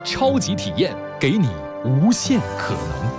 超级体验，给你无限可能。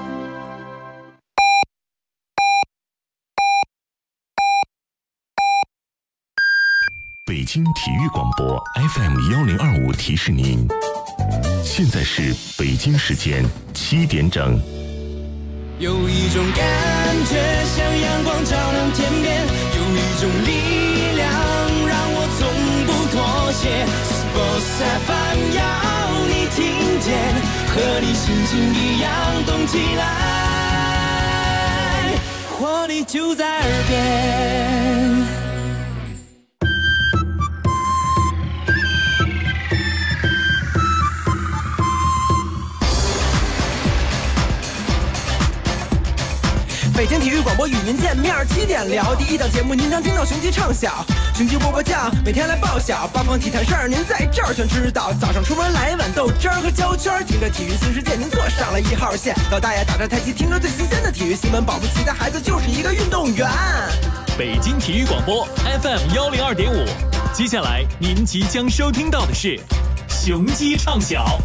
北京体育广播 FM1025提示您，现在是北京时间7点整。 有一种感觉像阳光照亮天边，有一种力量让我从不妥协。Sports FM 要你听见，和你心情一样动起来，活力就在耳边。北京体育广播与您见面，7点聊第一档节目，您将听到雄鸡唱晓，雄鸡波波酱，每天来报晓，八方体坛事儿您在这儿全知道。早上出门来一碗豆汁儿和焦圈，听着体育新世界，您坐上了1号线。老大爷打着太极，听着最新鲜的体育新闻，保不齐的孩子就是一个运动员。 北京体育广播 FM102.5，接下来您即将收听到的是雄鸡唱晓。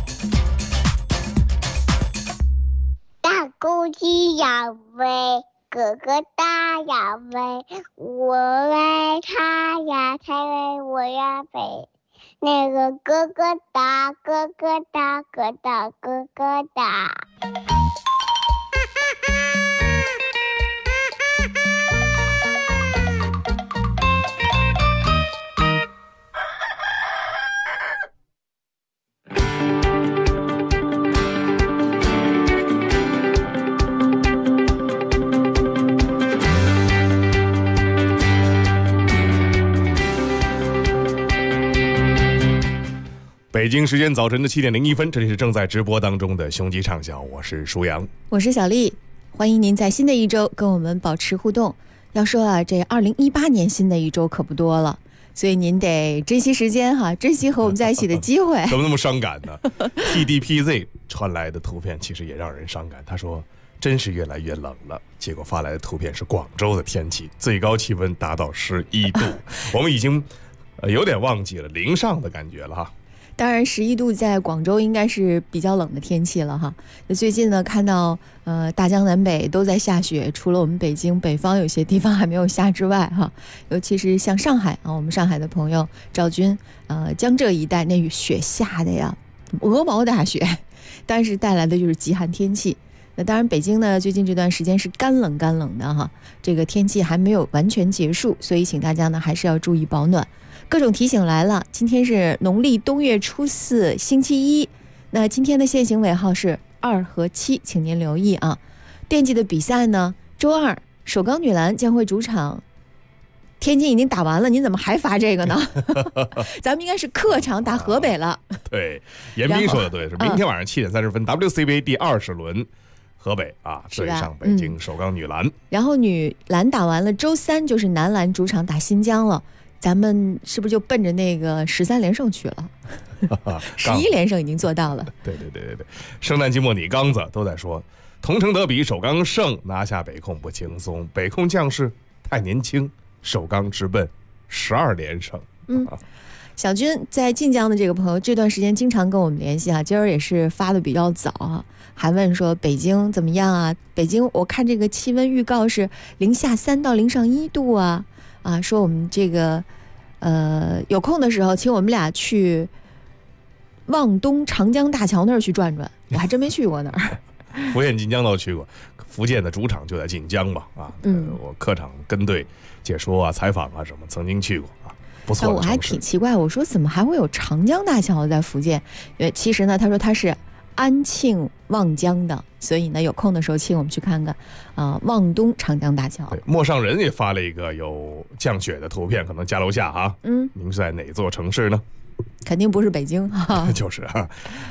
大公鸡要飞，哥哥大要飞，我爱他呀，他为我呀飞。那个哥哥大，哥哥大，哥大哥哥大。 北京时间早晨的7点01分，这里是正在直播当中的雄鸡唱晓，我是舒阳， 我是小丽，欢迎您在新的一周跟我们保持互动。要说啊，这2018年新的一周可不多了，所以您得珍惜时间哈，珍惜和我们在一起的机会。 怎么那么伤感呢？TDPZ 传来的图片其实也让人伤感，他说真是越来越冷了，结果发来的图片是广州的天气，最高气温达到11度，我们已经有点忘记了零上的感觉了哈。 当然11度在广州应该是比较冷的天气了哈。那最近呢，看到大江南北都在下雪，除了我们北京北方有些地方还没有下之外哈，尤其是像上海啊，我们上海的朋友赵军，江浙一带那雪下的呀，鹅毛大雪，但是带来的就是极寒天气。那当然北京呢最近这段时间是干冷的哈，这个天气还没有完全结束，所以请大家呢还是要注意保暖。各种提醒来了，今天是农历冬月初4星期一，那今天的限行尾号是2和7，请您留意啊。惦记的比赛呢，周二首钢女篮将会主场，天津已经打完了，您怎么还发这个呢？咱们应该是客场打河北了。 对，严斌说的对，是明天晚上7点30分，WCBA 第20轮。河北啊，对上北京首钢女篮， 然后女篮打完了，周3就是男篮主场打新疆了。咱们是不是就奔着那个13连胜去了？11连胜已经做到了。 对，圣诞季末你刚子都在说，同城德比首钢胜，拿下北控不轻松，北控将士太年轻，首钢直奔12连胜。 小军在晋江的这个朋友这段时间经常跟我们联系啊，今儿也是发的比较早啊，还问说北京怎么样啊？北京我看这个气温预告是-3到-1度啊，说我们这个有空的时候请我们俩去望东长江大桥那儿去转转，我还真没去过那儿。 福建晋江都去过，福建的主场就在晋江嘛我客场跟队解说啊、采访啊什么，曾经去过啊。不错， 我还挺奇怪，我说怎么还会有长江大桥在福建？其实呢，他说他是安庆望江的，所以呢，有空的时候请我们去看看望东长江大桥。 对，陌上人也发了一个有降雪的图片，可能家楼下哈。您是在哪座城市呢？ 肯定不是北京哈。 就是啊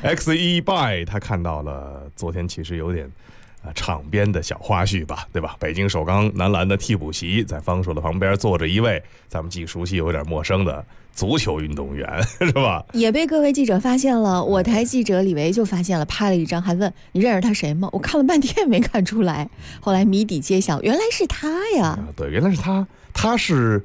，X1by 他看到了昨天其实有点场边的小花絮吧，对吧？北京首钢男篮的替补席，在方硕的旁边坐着一位咱们既熟悉又有点陌生的足球运动员，是吧？ 也被各位记者发现了，我台记者李维就发现了，拍了一张，还问你认识他谁吗？我看了半天没看出来，后来谜底揭晓，原来是他呀！ 对，原来是他，他是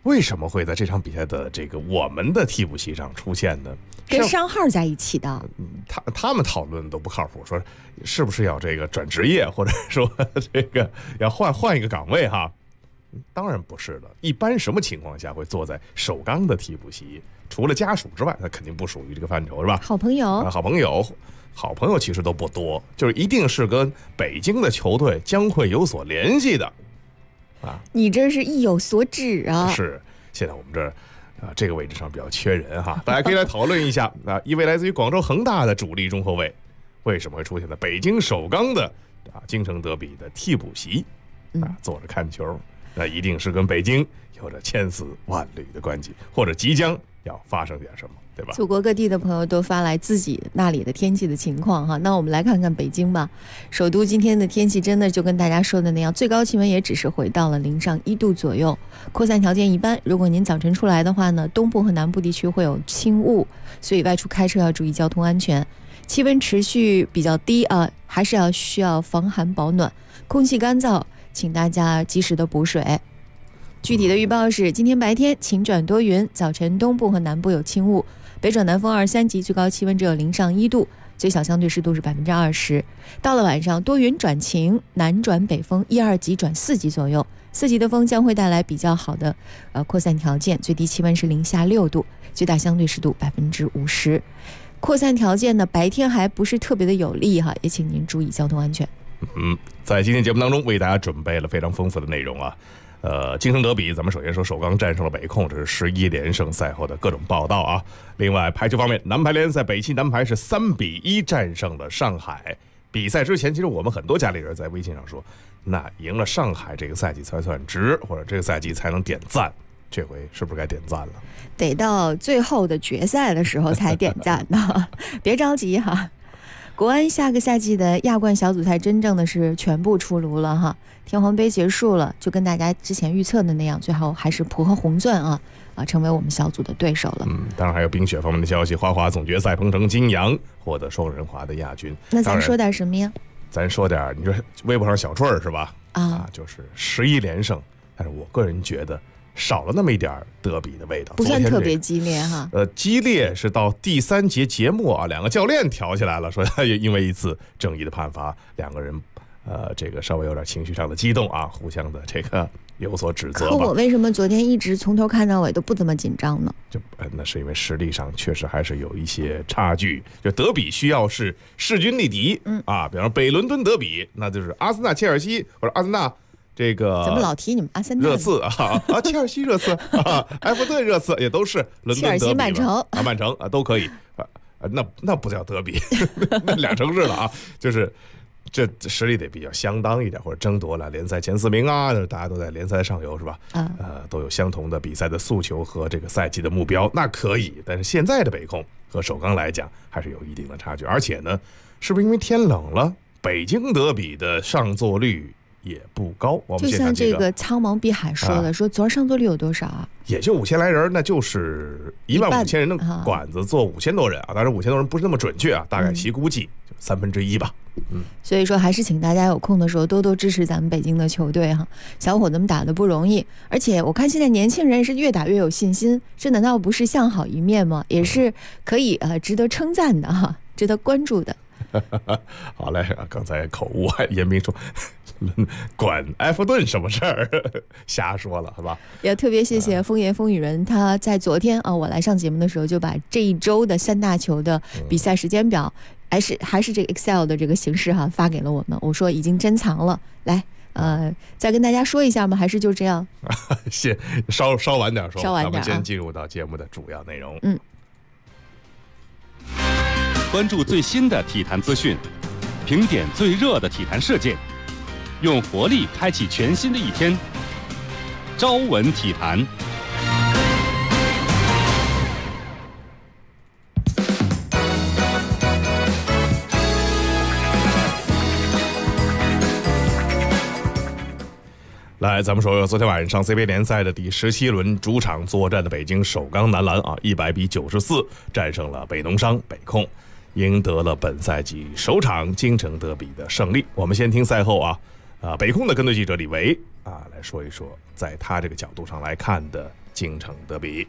为什么会在这场比赛的这个我们的替补席上出现呢？ 跟商号在一起的。 他们讨论都不靠谱，说是不是要这个转职业，或者说这个要换一个岗位哈？当然不是了。一般什么情况下会坐在首钢的替补席？除了家属之外，他肯定不属于这个范畴，是吧？ 好朋友， 好朋友其实都不多，就是一定是跟北京的球队将会有所联系的啊。 你这是意有所指啊。 是，现在我们这儿这个位置上比较缺人哈，大家可以来讨论一下啊。一位来自于广州恒大的主力中后卫，为什么会出现在北京首钢的京城德比的替补席坐着看球？那一定是跟北京有着千丝万缕的关系，或者即将要发生点什么，对吧？ 祖国各地的朋友都发来自己那里的天气的情况哈，那我们来看看北京吧。首都今天的天气真的就跟大家说的那样，最高气温也只是回到了零上1度左右，扩散条件一般。如果您早晨出来的话呢，东部和南部地区会有轻雾，所以外出开车要注意交通安全。气温持续比较低还是需要防寒保暖，空气干燥，请大家及时的补水。具体的预报是，今天白天晴转多云，早晨东部和南部有轻雾，北转南风2、3级，最高气温只有零上1度，最小相对湿度是20%。到了晚上，多云转晴，南转北风1、2级转4级左右，4级的风将会带来比较好的扩散条件，最低气温是零下6度，最大相对湿度50%。扩散条件呢，白天还不是特别的有利哈，也请您注意交通安全。 在今天节目当中为大家准备了非常丰富的内容啊。京城德比，咱们首先说首钢战胜了北控，这是11连胜赛后的各种报道啊。另外排球方面，男排联赛北汽男排是3-1战胜了上海。比赛之前，其实我们很多家里人在微信上说，那赢了上海这个赛季才算值，或者这个赛季才能点赞。这回是不是该点赞了？ 得到最后的决赛的时候才点赞呢，别着急哈。国安下个赛季的亚冠小组赛真正的是全部出炉了哈，天皇杯结束了，就跟大家之前预测的那样，最后还是浦和红钻成为我们小组的对手了。 当然还有冰雪方面的消息，花滑总决赛，鹏程金阳获得双人滑的亚军。 那咱说点什么呀？ 咱说点，你说微博上小春是吧？就是11连胜，但是我个人觉得少了那么一点德比的味道， 不算特别激烈哈。 激烈是到第3节节末两个教练挑起来了，说因为一次正义的判罚，两个人这个稍微有点情绪上的激动互相的这个有所指责吧。 可我为什么昨天一直从头看到尾都不怎么紧张呢？ 那是因为实力上确实还是有一些差距。就德比需要是势均力敌，比方北伦敦德比，那就是阿森纳、切尔西或者阿森纳。这个怎么老提你们阿森纳热刺切尔西热刺埃弗顿热刺也都是伦敦德比， 切尔西曼城曼城都可以那不叫德比那俩城市了就是这实力得比较相当一点，或者争夺了联赛前4名大家都在联赛上游是吧？都有相同的比赛的诉求和这个赛季的目标，那可以。但是现在的北控和首钢来讲，还是有一定的差距。而且呢，是不是因为天冷了，北京德比的上座率也不高？我们就像这个苍茫碧海说的，说昨儿上座率有多少也就5000来人，那就是15000人的馆子坐5000多人当然5000多人不是那么准确大概其估计就1/3吧。 所以说还是请大家有空的时候多多支持咱们北京的球队小伙子们打得不容易，而且我看现在年轻人是越打越有信心，这难道不是向好一面吗？也是可以值得称赞的值得关注的。 好嘞，刚才口误严斌说管埃弗顿什么事儿瞎说了，好吧？ 也特别谢谢风言风语人，他在昨天我来上节目的时候就把这一周的3大球的比赛时间表还是这个 Excel 的这个形式发给了我们。我说已经珍藏了，来再跟大家说一下吗？还是就这样先稍晚点说， 咱们先进入到节目的主要内容。 关注最新的体坛资讯，评点最热的体坛事件，用活力开启全新的一天。朝闻体坛。 来，咱们说昨天晚上 CBA 联赛的第17轮主场作战的北京首钢男篮100-94战胜了北农商北控，赢得了本赛季首场京城德比的胜利。我们先听赛后北控的跟队记者李维来说一说，在他这个角度上来看的京城德比。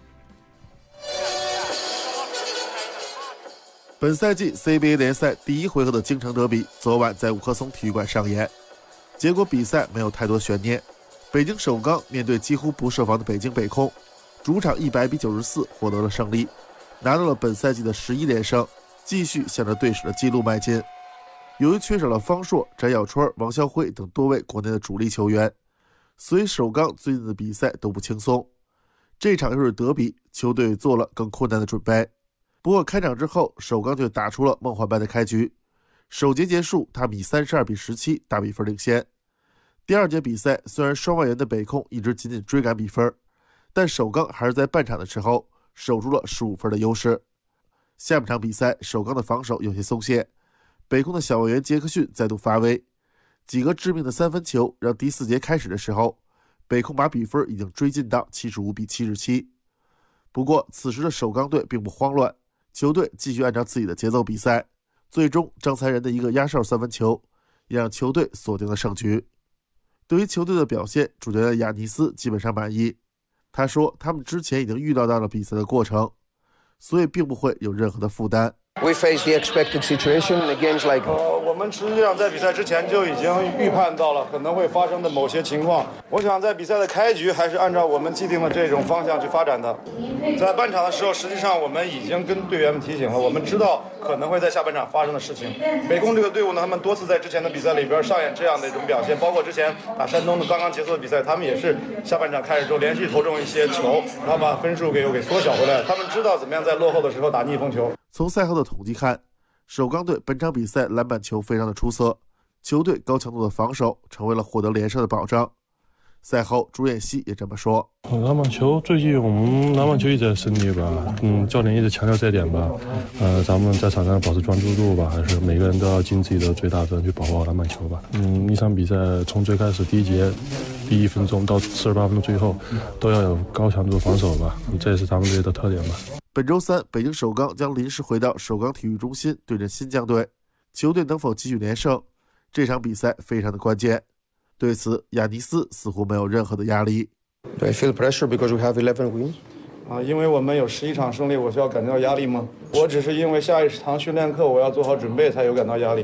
本赛季 CBA 联赛第一回合的京城德比昨晚在五棵松体育馆上演，结果比赛没有太多悬念。北京首钢面对几乎不设防的北京北控，主场100-94获得了胜利，拿到了本赛季的11连胜，继续向着队史的纪录迈进。由于缺少了方硕、翟小川、王啸辉等多位国内的主力球员，所以首钢最近的比赛都不轻松。这场又是德比，球队做了更困难的准备。不过开场之后，首钢就打出了梦幻般的开局。首节结束，他们以32-17大比分领先。第二节比赛，虽然双外援的北控一直紧紧追赶比分，但首钢还是在半场的时候守住了15分的优势。下半场比赛，首钢的防守有些松懈，北控的小外援杰克逊再度发威，几个致命的三分球让第4节开始的时候，北控把比分已经追进到75-77。不过此时的首钢队并不慌乱，球队继续按照自己的节奏比赛，最终张才仁的一个压哨三分球也让球队锁定了胜局。对于球队的表现，主教练亚尼斯基本上满意。他说他们之前已经预料到了比赛的过程，所以并不会有任何的负担。 We face the expected situation in a games like 我们实际上在比赛之前就已经预判到了可能会发生的某些情况。我想在比赛的开局还是按照我们既定的这种方向去发展的。在半场的时候，实际上我们已经跟队员们提醒了，我们知道可能会在下半场发生的事情。北控这个队伍呢，他们多次在之前的比赛里边上演这样的一种表现，包括之前打山东的刚刚结束的比赛，他们也是下半场开始之后连续投中一些球，然后把分数给缩小回来。他们知道怎么样在落后的时候打逆风球。 从赛后的统计看，首钢队本场比赛篮板球非常的出色，球队高强度的防守成为了获得连胜的保障。赛后朱彦西也这么说， 篮板球最近我们篮板球一直在胜利吧，教练一直强调这点吧，咱们在场上保持专注度吧，还是每个人都要尽自己的最大责任去保护好篮板球吧。一场比赛从最开始第一节第1分钟到48分钟最后都要有高强度的防守吧，这也是咱们队的特点吧。 本周三，北京首钢将临时回到首钢体育中心对阵新疆队，球队能否继续连胜，这场比赛非常的关键。对此，亚尼斯似乎没有任何的压力。 Do I feel pressure because we have 11 wins? 因为我们有11场胜利，我需要感到压力吗？我只是因为下一堂训练课我要做好准备才有感到压力。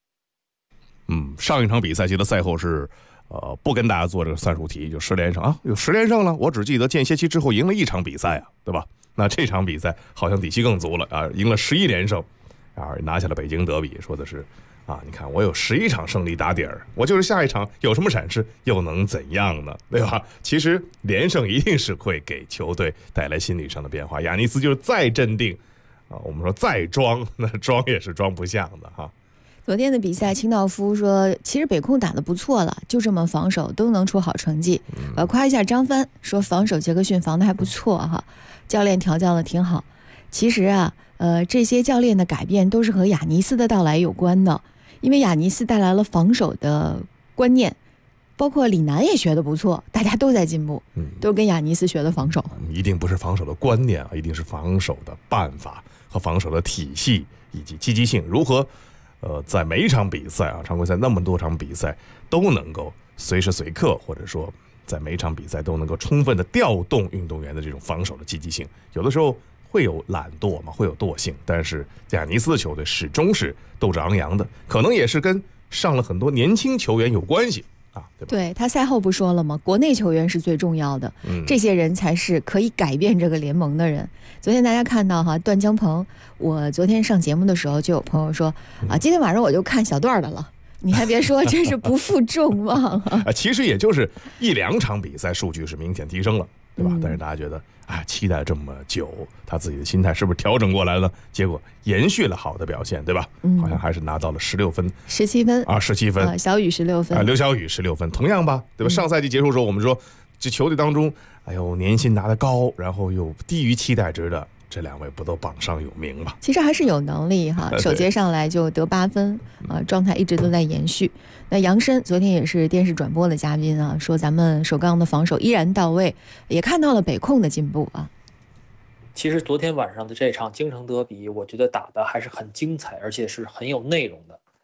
上一场比赛记得赛后是不跟大家做这个算术题，就10连胜啊，有10连胜了，我只记得间歇期之后赢了1场比赛啊，对吧？那这场比赛好像底气更足了啊，赢了11连胜，拿下了北京德比，说的是你看我有11场胜利打底儿，我就是下一场有什么闪失又能怎样呢？对吧？其实连胜一定是会给球队带来心理上的变化。亚尼斯就是再镇定我们说再装，那装也是装不像的哈。 昨天的比赛，清道夫说，其实北控打得不错了，就这么防守都能出好成绩。夸一下张帆，说防守杰克逊防得还不错哈，教练调教的挺好。其实这些教练的改变都是和亚尼斯的到来有关的，因为亚尼斯带来了防守的观念，包括李楠也学得不错，大家都在进步，都是跟亚尼斯学的防守。 一定不是防守的观念一定是防守的办法和防守的体系以及积极性，如何在每一场比赛常规赛那么多场比赛都能够随时随刻，或者说在每一场比赛都能够充分的调动运动员的这种防守的积极性。有的时候会有懒惰嘛，会有惰性，但是亚尼斯的球队始终是斗志昂扬的，可能也是跟上了很多年轻球员有关系对吧？ 对，他赛后不说了吗？国内球员是最重要的，这些人才是可以改变这个联盟的人。昨天大家看到段江鹏，我昨天上节目的时候就有朋友说今天晚上我就看小段的了。你还别说，真是不负众望其实也就是1、2场比赛数据是明显提升了，对吧？但是大家觉得期待这么久，他自己的心态是不是调整过来了？结果延续了好的表现，对吧？好像还是拿到了16分、 17分 17分， 小雨16分刘晓宇16分，同样吧，对吧？上赛季结束的时候，我们说这球队当中，年薪拿得高，然后又低于期待值的。这2位不都榜上有名吗？ 其实还是有能力哈，首节上来就得8分状态一直都在延续。那杨申昨天也是电视转播的嘉宾说咱们首钢的防守依然到位，也看到了北控的进步其实昨天晚上的这场京城德比，我觉得打的还是很精彩，而且是很有内容的。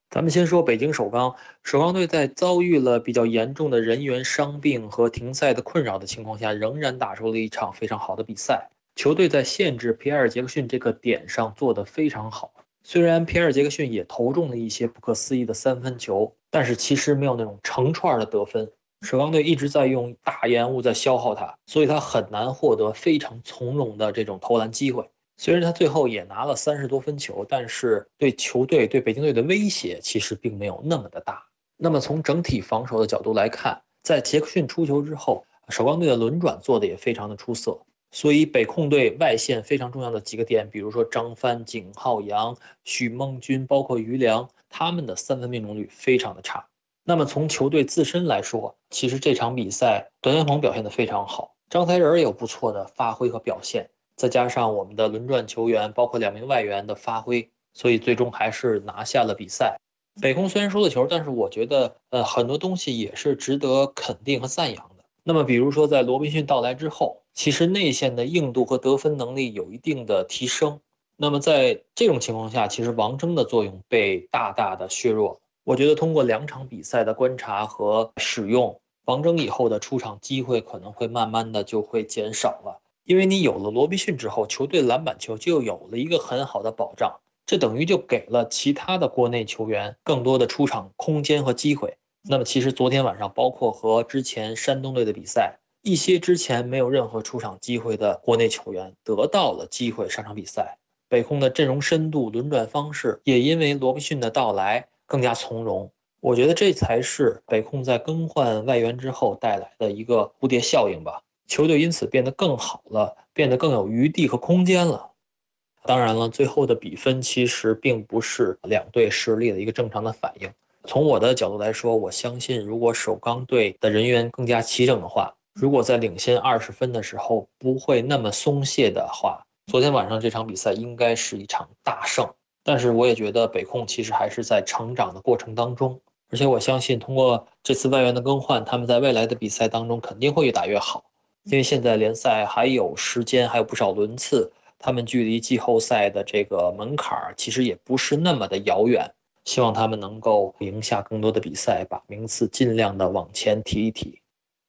咱们先说北京首钢，首钢队在遭遇了比较严重的人员伤病和停赛的困扰的情况下，仍然打出了一场非常好的比赛。球队在限制皮埃尔·杰克逊这个点上做得非常好。虽然皮埃尔·杰克逊也投中了一些不可思议的3分球，但是其实没有那种成串的得分。首钢队一直在用大延误在消耗他，所以他很难获得非常从容的这种投篮机会。虽然他最后也拿了30多分球，但是对球队对北京队的威胁其实并没有那么的大。那么从整体防守的角度来看，在杰克逊出球之后，首钢队的轮转做的也非常的出色，所以北控队外线非常重要的几个点，比如说张帆、景浩洋、许梦军，包括于良，他们的3分命中率非常的差。那么从球队自身来说，其实这场比赛段天鹏表现得非常好，张才仁也有不错的发挥和表现，再加上我们的轮转球员包括2名外援的发挥，所以最终还是拿下了比赛。北控虽然输了球，但是我觉得很多东西也是值得肯定和赞扬的。那么比如说在罗宾逊到来之后，其实内线的硬度和得分能力有一定的提升。那么在这种情况下，其实王铮的作用被大大的削弱了。我觉得通过2场比赛的观察和使用，王铮以后的出场机会可能会慢慢的就会减少了。因为你有了罗宾逊之后，球队篮板球就有了一个很好的保障，这等于就给了其他的国内球员更多的出场空间和机会。那么其实昨天晚上包括和之前山东队的比赛，一些之前没有任何出场机会的国内球员得到了机会上场比赛。北控的阵容深度、轮转方式也因为罗宾逊的到来更加从容。我觉得这才是北控在更换外援之后带来的一个蝴蝶效应吧。球队因此变得更好了，变得更有余地和空间了。当然了，最后的比分其实并不是两队实力的一个正常的反应。从我的角度来说，我相信如果首钢队的人员更加齐整的话，如果在领先20分的时候不会那么松懈的话，昨天晚上这场比赛应该是一场大胜。但是我也觉得北控其实还是在成长的过程当中，而且我相信通过这次外援的更换，他们在未来的比赛当中肯定会越打越好。因为现在联赛还有时间，还有不少轮次，他们距离季后赛的这个门槛其实也不是那么的遥远。希望他们能够赢下更多的比赛，把名次尽量的往前提一提。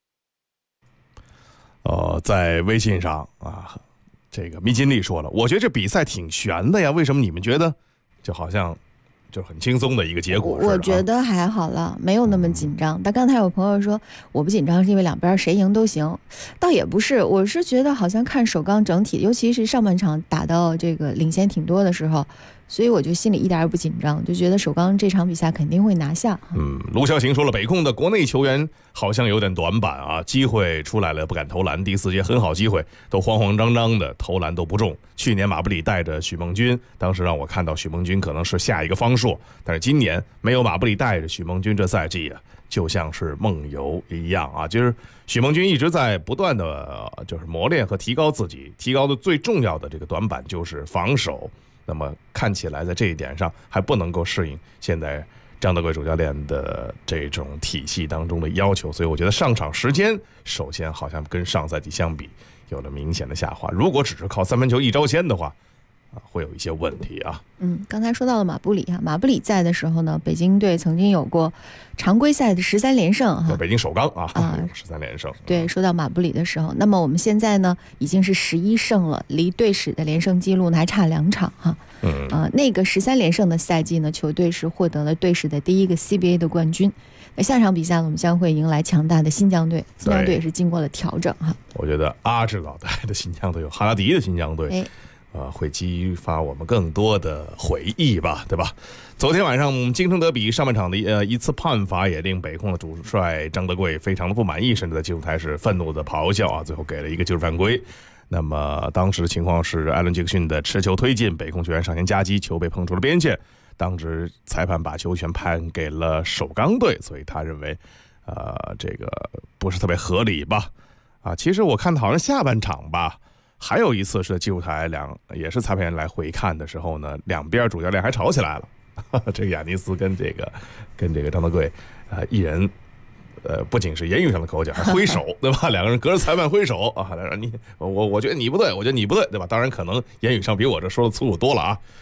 在微信上啊，这个迷金力说了，我觉得这比赛挺悬的呀，为什么你们觉得就好像就很轻松的一个结果？ 我觉得还好了，没有那么紧张。但刚才有朋友说我不紧张是因为两边谁赢都行，倒也不是，我是觉得好像看首钢整体，尤其是上半场打到这个领先挺多的时候，所以我就心里一点也不紧张，就觉得首钢这场比赛肯定会拿下。 卢潇晴说了，北控的国内球员好像有点短板啊，机会出来了不敢投篮，第4节很好机会都慌慌张张的，投篮都不中。去年马布里带着许梦军，当时让我看到许梦军可能是下一个方硕，但是今年没有马布里带着许梦军，这赛季啊就像是梦游一样啊，就是许梦军一直在不断的就是磨练和提高自己，提高的最重要的这个短板就是防守。那么看起来在这一点上还不能够适应现在张德贵主教练的这种体系当中的要求，所以我觉得上场时间首先好像跟上赛季相比有了明显的下滑，如果只是靠3分球一招鲜的话会有一些问题啊。 刚才说到了马布里哈，马布里在的时候呢，北京队曾经有过常规赛的13连胜哈， 北京首钢13连胜。 对，说到马布里的时候，那么我们现在呢已经是11胜了，离队史的连胜记录呢还差2场哈。那个13连胜的赛季呢，球队是获得了队史的第一个 CBA 的冠军。那下场比赛呢，我们将会迎来强大的新疆队，新疆队也是经过了调整哈。 我觉得阿智老带的新疆队有哈拉迪的新疆队。会激发我们更多的回忆吧，对吧？昨天晚上京城德比上半场的一次判罚也令北控的主帅张德贵非常的不满意，甚至在技术台是愤怒的咆哮啊，最后给了一个技术犯规。那么当时的情况是艾伦杰克逊的持球推进，北控球员上前夹击，球被碰出了边线，当时裁判把球权判给了首钢队，所以他认为这个不是特别合理吧。其实我看好像下半场吧，还有一次是技术台也是裁判员来回看的时候呢，两边主教练还吵起来了。这个亚尼斯跟这个张德贵一人不仅是言语上的口角，还挥手，对吧？两个人隔着裁判挥手啊，我觉得你不对，我觉得你不对，对吧？当然可能言语上比我这说的粗鲁多了啊。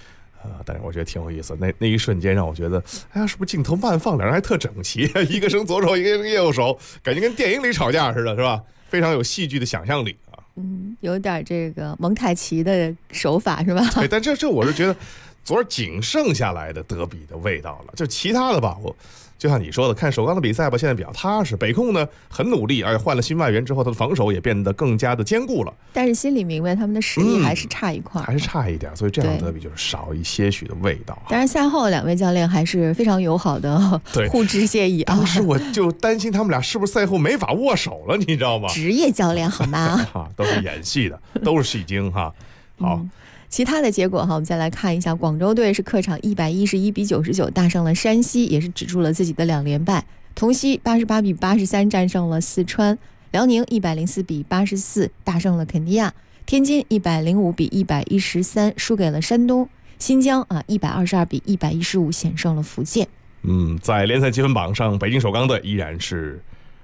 但是我觉得挺有意思，那一瞬间让我觉得，哎呀，是不是镜头慢放，两人还特整齐，一个伸左手，一个伸右手，感觉跟电影里吵架似的，是吧？非常有戏剧的想象力啊。 有点这个蒙太奇的手法是吧？ 对，但这我是觉得昨儿仅剩下来的德比的味道了，就其他的吧，我。就像你说的，看首钢的比赛吧，现在比较踏实。北控呢很努力，而且换了新外援之后，他的防守也变得更加的坚固了。 但是心里明白他们的实力还是差一块， 还是差一点，所以这场德比就是少一些许的味道。 当然赛后两位教练还是非常友好的互致谢意啊。 当时我就担心他们俩是不是赛后没法握手了，你知道吗？ 职业教练好吗？ 都是演戏的，都是戏精哈。好。 其他的结果哈，我们再来看一下，广州队是客场111比99大胜了山西，也是止住了自己的2连败。同曦88比83战胜了四川，辽宁104比84大胜了肯尼亚，天津105比113输给了山东，新疆122比115险胜了福建。 在联赛积分榜上，北京首钢队依然是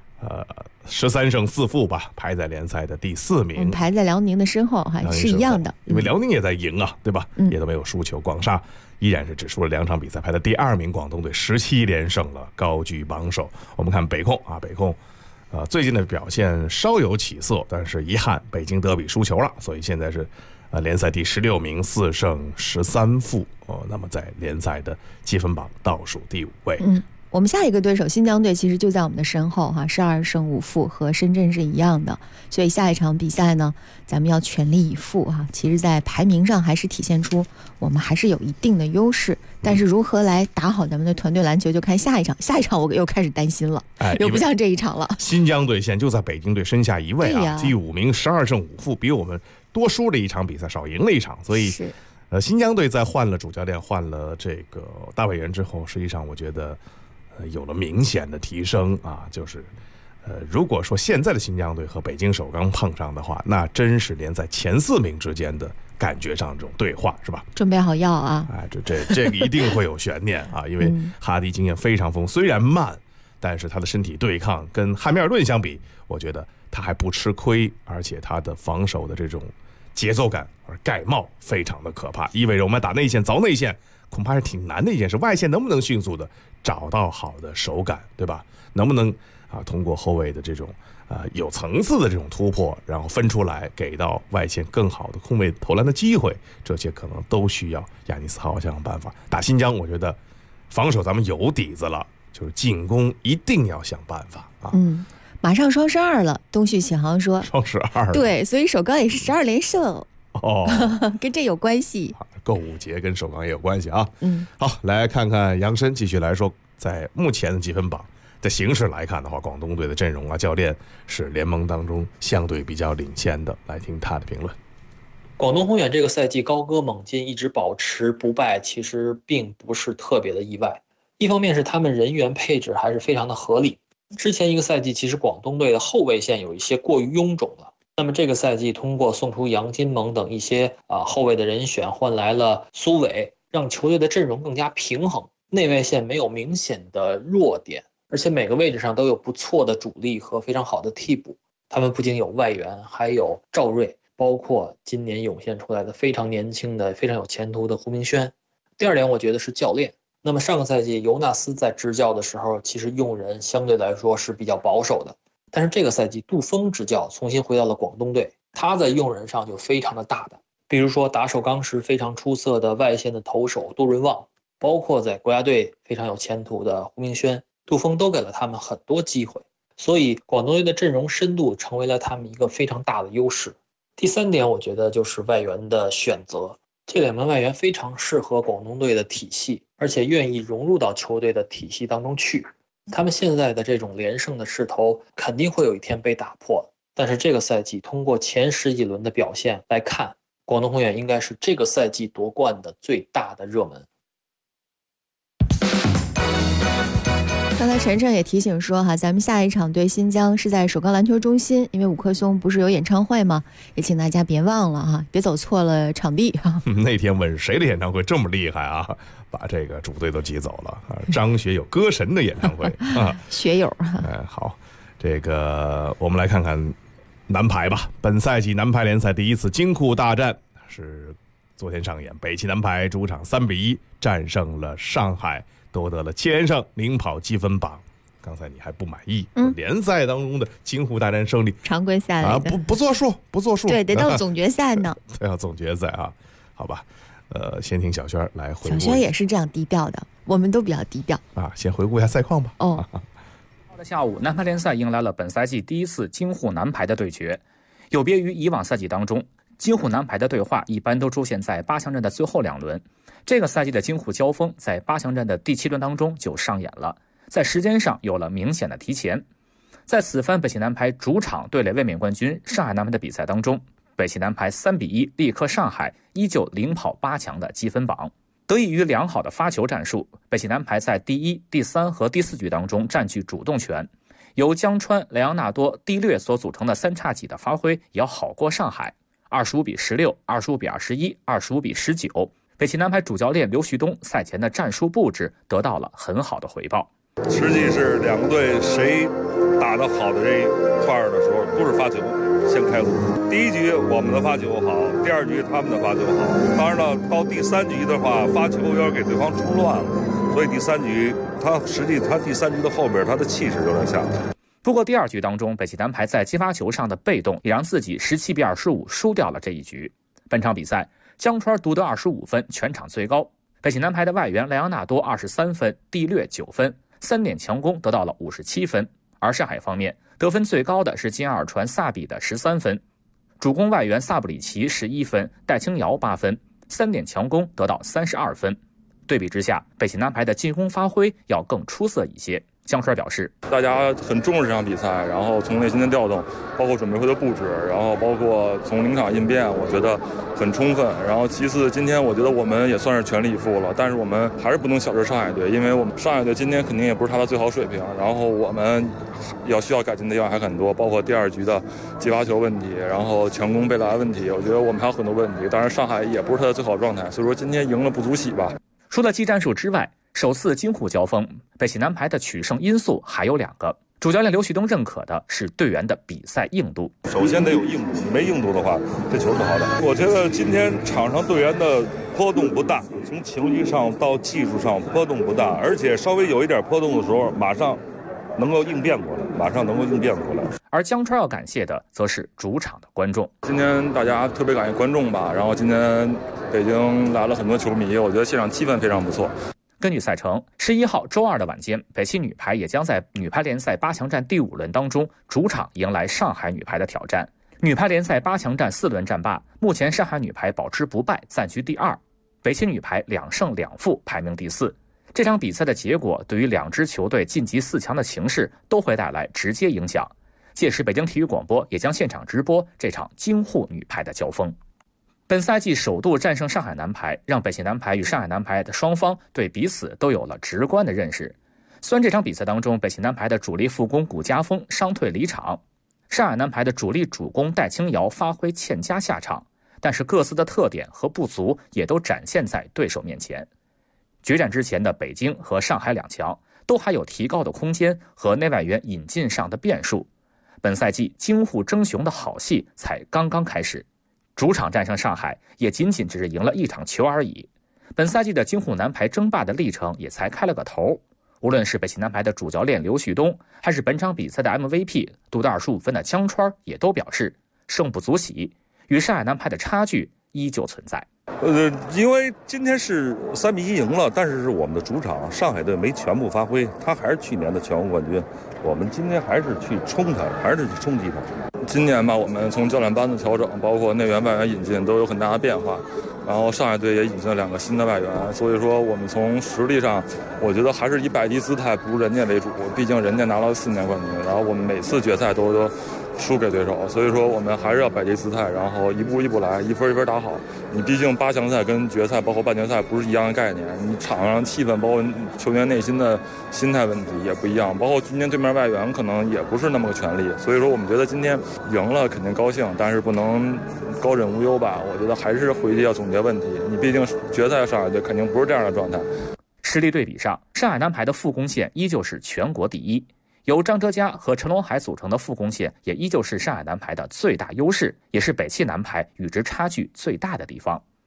13胜4负吧，排在联赛的第4名， 排在辽宁的身后还是一样的， 因为辽宁也在赢啊，对吧？也都没有输球。广厦依然是只输了2场比赛，排在第2名。广东队17连胜了，高居榜首。我们看北控啊，北控最近的表现稍有起色，但是遗憾北京德比输球了，所以现在是联赛第16名，4胜13负那么在联赛的积分榜倒数第5位。 我们下一个对手新疆队其实就在我们的身后哈，12胜5负，和深圳是一样的。所以下一场比赛呢，咱们要全力以赴哈。其实，在排名上还是体现出我们还是有一定的优势，但是如何来打好咱们的团队篮球，就看下一场。下一场我又开始担心了，又不像这一场了。 新疆队现在就在北京队身下1位啊，第5名，12胜5负，比我们多输了1场比赛，少赢了1场，所以新疆队在换了主教练、换了这个大委员之后，实际上我觉得。有了明显的提升啊，就是如果说现在的新疆队和北京首钢碰上的话，那真是连在前4名之间的感觉上这种对话是吧？ 准备好药啊！ 这个一定会有悬念啊，因为哈迪经验非常丰富，虽然慢，但是他的身体对抗跟汉密尔顿相比，我觉得他还不吃亏，而且他的防守的这种节奏感而盖帽非常的可怕，意味着我们打内线凿内线恐怕是挺难的一件事，外线能不能迅速的找到好的手感，对吧？能不能通过后卫的这种有层次的这种突破，然后分出来给到外线更好的空位投篮的机会，这些可能都需要亚尼斯好好想想办法。打新疆，我觉得防守咱们有底子了，就是进攻一定要想办法啊。 马上双12了，东旭启航说双12了， 对，所以首钢也是12连胜跟这有关系。 购物节跟首钢也有关系啊。好，来看看杨申继续来说，在目前的积分榜的形势来看的话，广东队的阵容教练是联盟当中相对比较领先的。来听他的评论。 广东宏远这个赛季高歌猛进，一直保持不败，其实并不是特别的意外。一方面是他们人员配置还是非常的合理。之前一个赛季，其实广东队的后卫线有一些过于臃肿了。那么这个赛季通过送出杨金蒙等一些后卫的人选，换来了苏伟，让球队的阵容更加平衡，内外线没有明显的弱点，而且每个位置上都有不错的主力和非常好的替补。他们不仅有外援，还有赵睿，包括今年涌现出来的非常年轻的非常有前途的胡明轩。第二点我觉得是教练。那么上个赛季尤纳斯在执教的时候，其实用人相对来说是比较保守的，但是这个赛季杜锋执教重新回到了广东队，他在用人上就非常的大胆，比如说打首钢时非常出色的外线的投手杜润旺，包括在国家队非常有前途的胡明轩，杜锋都给了他们很多机会，所以广东队的阵容深度成为了他们一个非常大的优势。第三点我觉得就是外援的选择，这2名外援非常适合广东队的体系，而且愿意融入到球队的体系当中去。他们现在的这种连胜的势头肯定会有一天被打破，但是这个赛季通过前10几轮的表现来看，广东宏远应该是这个赛季夺冠的最大的热门。 刚才晨晨也提醒说咱们下一场对新疆是在首钢篮球中心，因为伍克松不是有演唱会吗？也请大家别忘了别走错了场地那天问谁的演唱会这么厉害啊，把这个主队都挤走了张学友歌神的演唱会学友好，这个我们来看看男排吧。本赛季男排联赛第一次金库大战是昨天上演，北汽男排主场3-1战胜了上海，夺得了7连胜，领跑积分榜。刚才你还不满意，联赛当中的京沪大战胜利， 常规赛来的不作数，不作数， 对，得到总决赛呢。 对啊，总决赛啊，好吧，先听小轩来回顾。 小轩也是这样低调的，我们都比较低调啊。先回顾一下赛况吧。 哦， 下午，男排联赛迎来了本赛季第一次京沪男排的对决。有别于以往赛季当中，京沪男排的对话一般都出现在8强战的最后2轮，这个赛季的京沪交锋在8强战的第7轮当中就上演了，在时间上有了明显的提前。在此番北汽男排主场对垒卫冕冠军上海男排的比赛当中，北汽男排3-1力克上海，依旧领跑8强的积分榜。得益于良好的发球战术，北汽男排在第1、第3和第4局当中占据主动权。由江川、莱昂纳多、蒂略所组成的3叉戟的发挥也要好过上海，25-16、25-21、25-19。北汽男排主教练刘旭东赛前的战术布置得到了很好的回报。 实际是两个队谁打得好的这一块的时候，都是发球先开路。第一局我们的发球好，第2局他们的发球好。当然了，到第3局的话，发球有点给对方出乱了，所以第3局他第3局的后边他的气势有点下来。 不过第2局当中，北汽男排在接发球上的被动也让自己17-25输掉了这一局。本场比赛，江川独得25分，全场最高。北汽男排的外援莱昂纳多23分，蒂略9分，3点强攻得到了57分。而上海方面，得分最高的是金尔传萨比的13分，主攻外援萨布里奇11分，戴清瑶8分，3点强攻得到32分。对比之下，北汽男排的进攻发挥要更出色一些。江川表示， 大家很重视这场比赛，然后从内心的调动，包括准备会的布置，然后包括从临场应变，我觉得很充分。然后其次，今天我觉得我们也算是全力以赴了，但是我们还是不能小视上海队，因为我们上海队今天肯定也不是他的最好水平，然后我们需要改进的地方还很多，包括第2局的接发球问题，然后强攻被拦问题，我觉得我们还有很多问题。当然上海也不是他的最好状态，所以说今天赢了不足喜吧。 除了技战术之外，首次京沪交锋，北汽男排的取胜因素还有2个。主教练刘旭东认可的是队员的比赛硬度。 首先得有硬度，你没硬度的话，这球不好打。我觉得今天场上队员的波动不大，从情绪上到技术上波动不大，而且稍微有一点波动的时候，马上能够应变过来。 而江川要感谢的则是主场的观众。 今天大家特别感谢观众吧，然后今天北京来了很多球迷，我觉得现场气氛非常不错。 根据赛程，11号周2的晚间，北汽女排也将在女排联赛8强战第5轮当中主场迎来上海女排的挑战。女排联赛8强战4轮战罢，目前上海女排保持不败，暂居第2，北汽女排2胜2负，排名第4。这场比赛的结果对于2支球队晋级4强的形势都会带来直接影响。届时，北京体育广播也将现场直播这场京沪女排的交锋。本赛季首度战胜上海男排，让北汽男排与上海男排的双方对彼此都有了直观的认识。虽然这场比赛当中，北汽男排的主力副攻谷家锋伤退离场，上海男排的主力主攻戴清瑶发挥欠佳下场，但是各自的特点和不足也都展现在对手面前。决战之前的北京和上海2强都还有提高的空间和内外援引进上的变数。本赛季京沪争雄的好戏才刚刚开始。主场战胜上海也仅仅只是赢了1场球而已，本赛季的京沪男排争霸的历程也才开了个头。无论是北汽男排的主教练刘旭东，还是本场比赛的 MVP 独得25分的江川，也都表示胜不足喜，与上海男排的差距依旧存在。 因为今天是3-1赢了，但是是我们的主场，上海队没全部发挥，他还是去年的全国冠军，我们今天还是去冲他，还是去冲击他。今年吧，我们从教练班的调整，包括内援外援引进都有很大的变化，然后上海队也引进了2个新的外援，所以说我们从实力上，我觉得还是以百敌姿态不如人家为主，毕竟人家拿了4年冠军，然后我们每次决赛都输给对手，所以说我们还是要摆这姿态，然后一步一步来，一分一分打好。你毕竟8强赛跟决赛包括半决赛不是一样的概念，你场上气氛包括球员内心的心态问题也不一样，包括今天对面外援可能也不是那么个全力，所以说我们觉得今天赢了肯定高兴，但是不能高枕无忧吧。我觉得还是回去要总结问题，你毕竟决赛上海队肯定不是这样的状态。 实力对比上，上海男排的副攻线依旧是全国第一，由张哲嘉和陈龙海组成的副攻线也依旧是上海男排的最大优势，也是北汽男排与之差距最大的地方。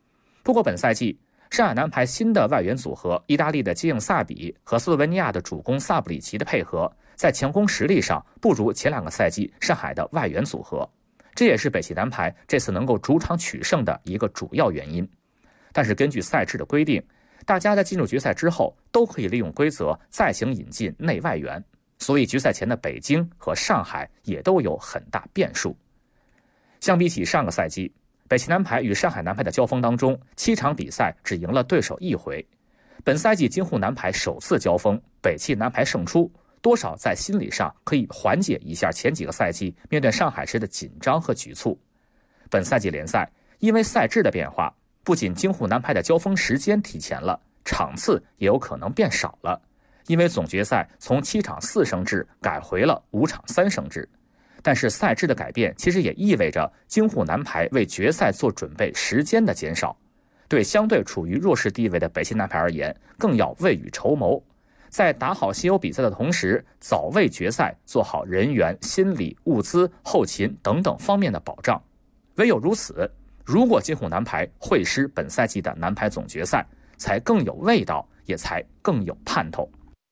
不过本赛季上海男排新的外援组合，意大利的基应萨比和斯洛文尼亚的主攻萨布里奇的配合，在强攻实力上不如前2个赛季上海的外援组合，这也是北汽男排这次能够主场取胜的一个主要原因。但是根据赛制的规定，大家在进入决赛之后都可以利用规则再行引进内外援，所以决赛前的北京和上海也都有很大变数。相比起上个赛季，北汽男排与上海男排的交锋当中，7场比赛只赢了对手1回。本赛季京沪男排首次交锋，北汽男排胜出，多少在心理上可以缓解一下前几个赛季面对上海时的紧张和局促。本赛季联赛因为赛制的变化，不仅京沪男排的交锋时间提前了，场次也有可能变少了，因为总决赛从7场4胜制改回了5场3胜制。但是赛制的改变其实也意味着京沪男排为决赛做准备时间的减少，对相对处于弱势地位的北汽男排而言，更要未雨绸缪，在打好现有比赛的同时，早为决赛做好人员、心理、物资、后勤等等方面的保障。唯有如此，如果京沪男排会师本赛季的男排总决赛，才更有味道，也才更有盼头。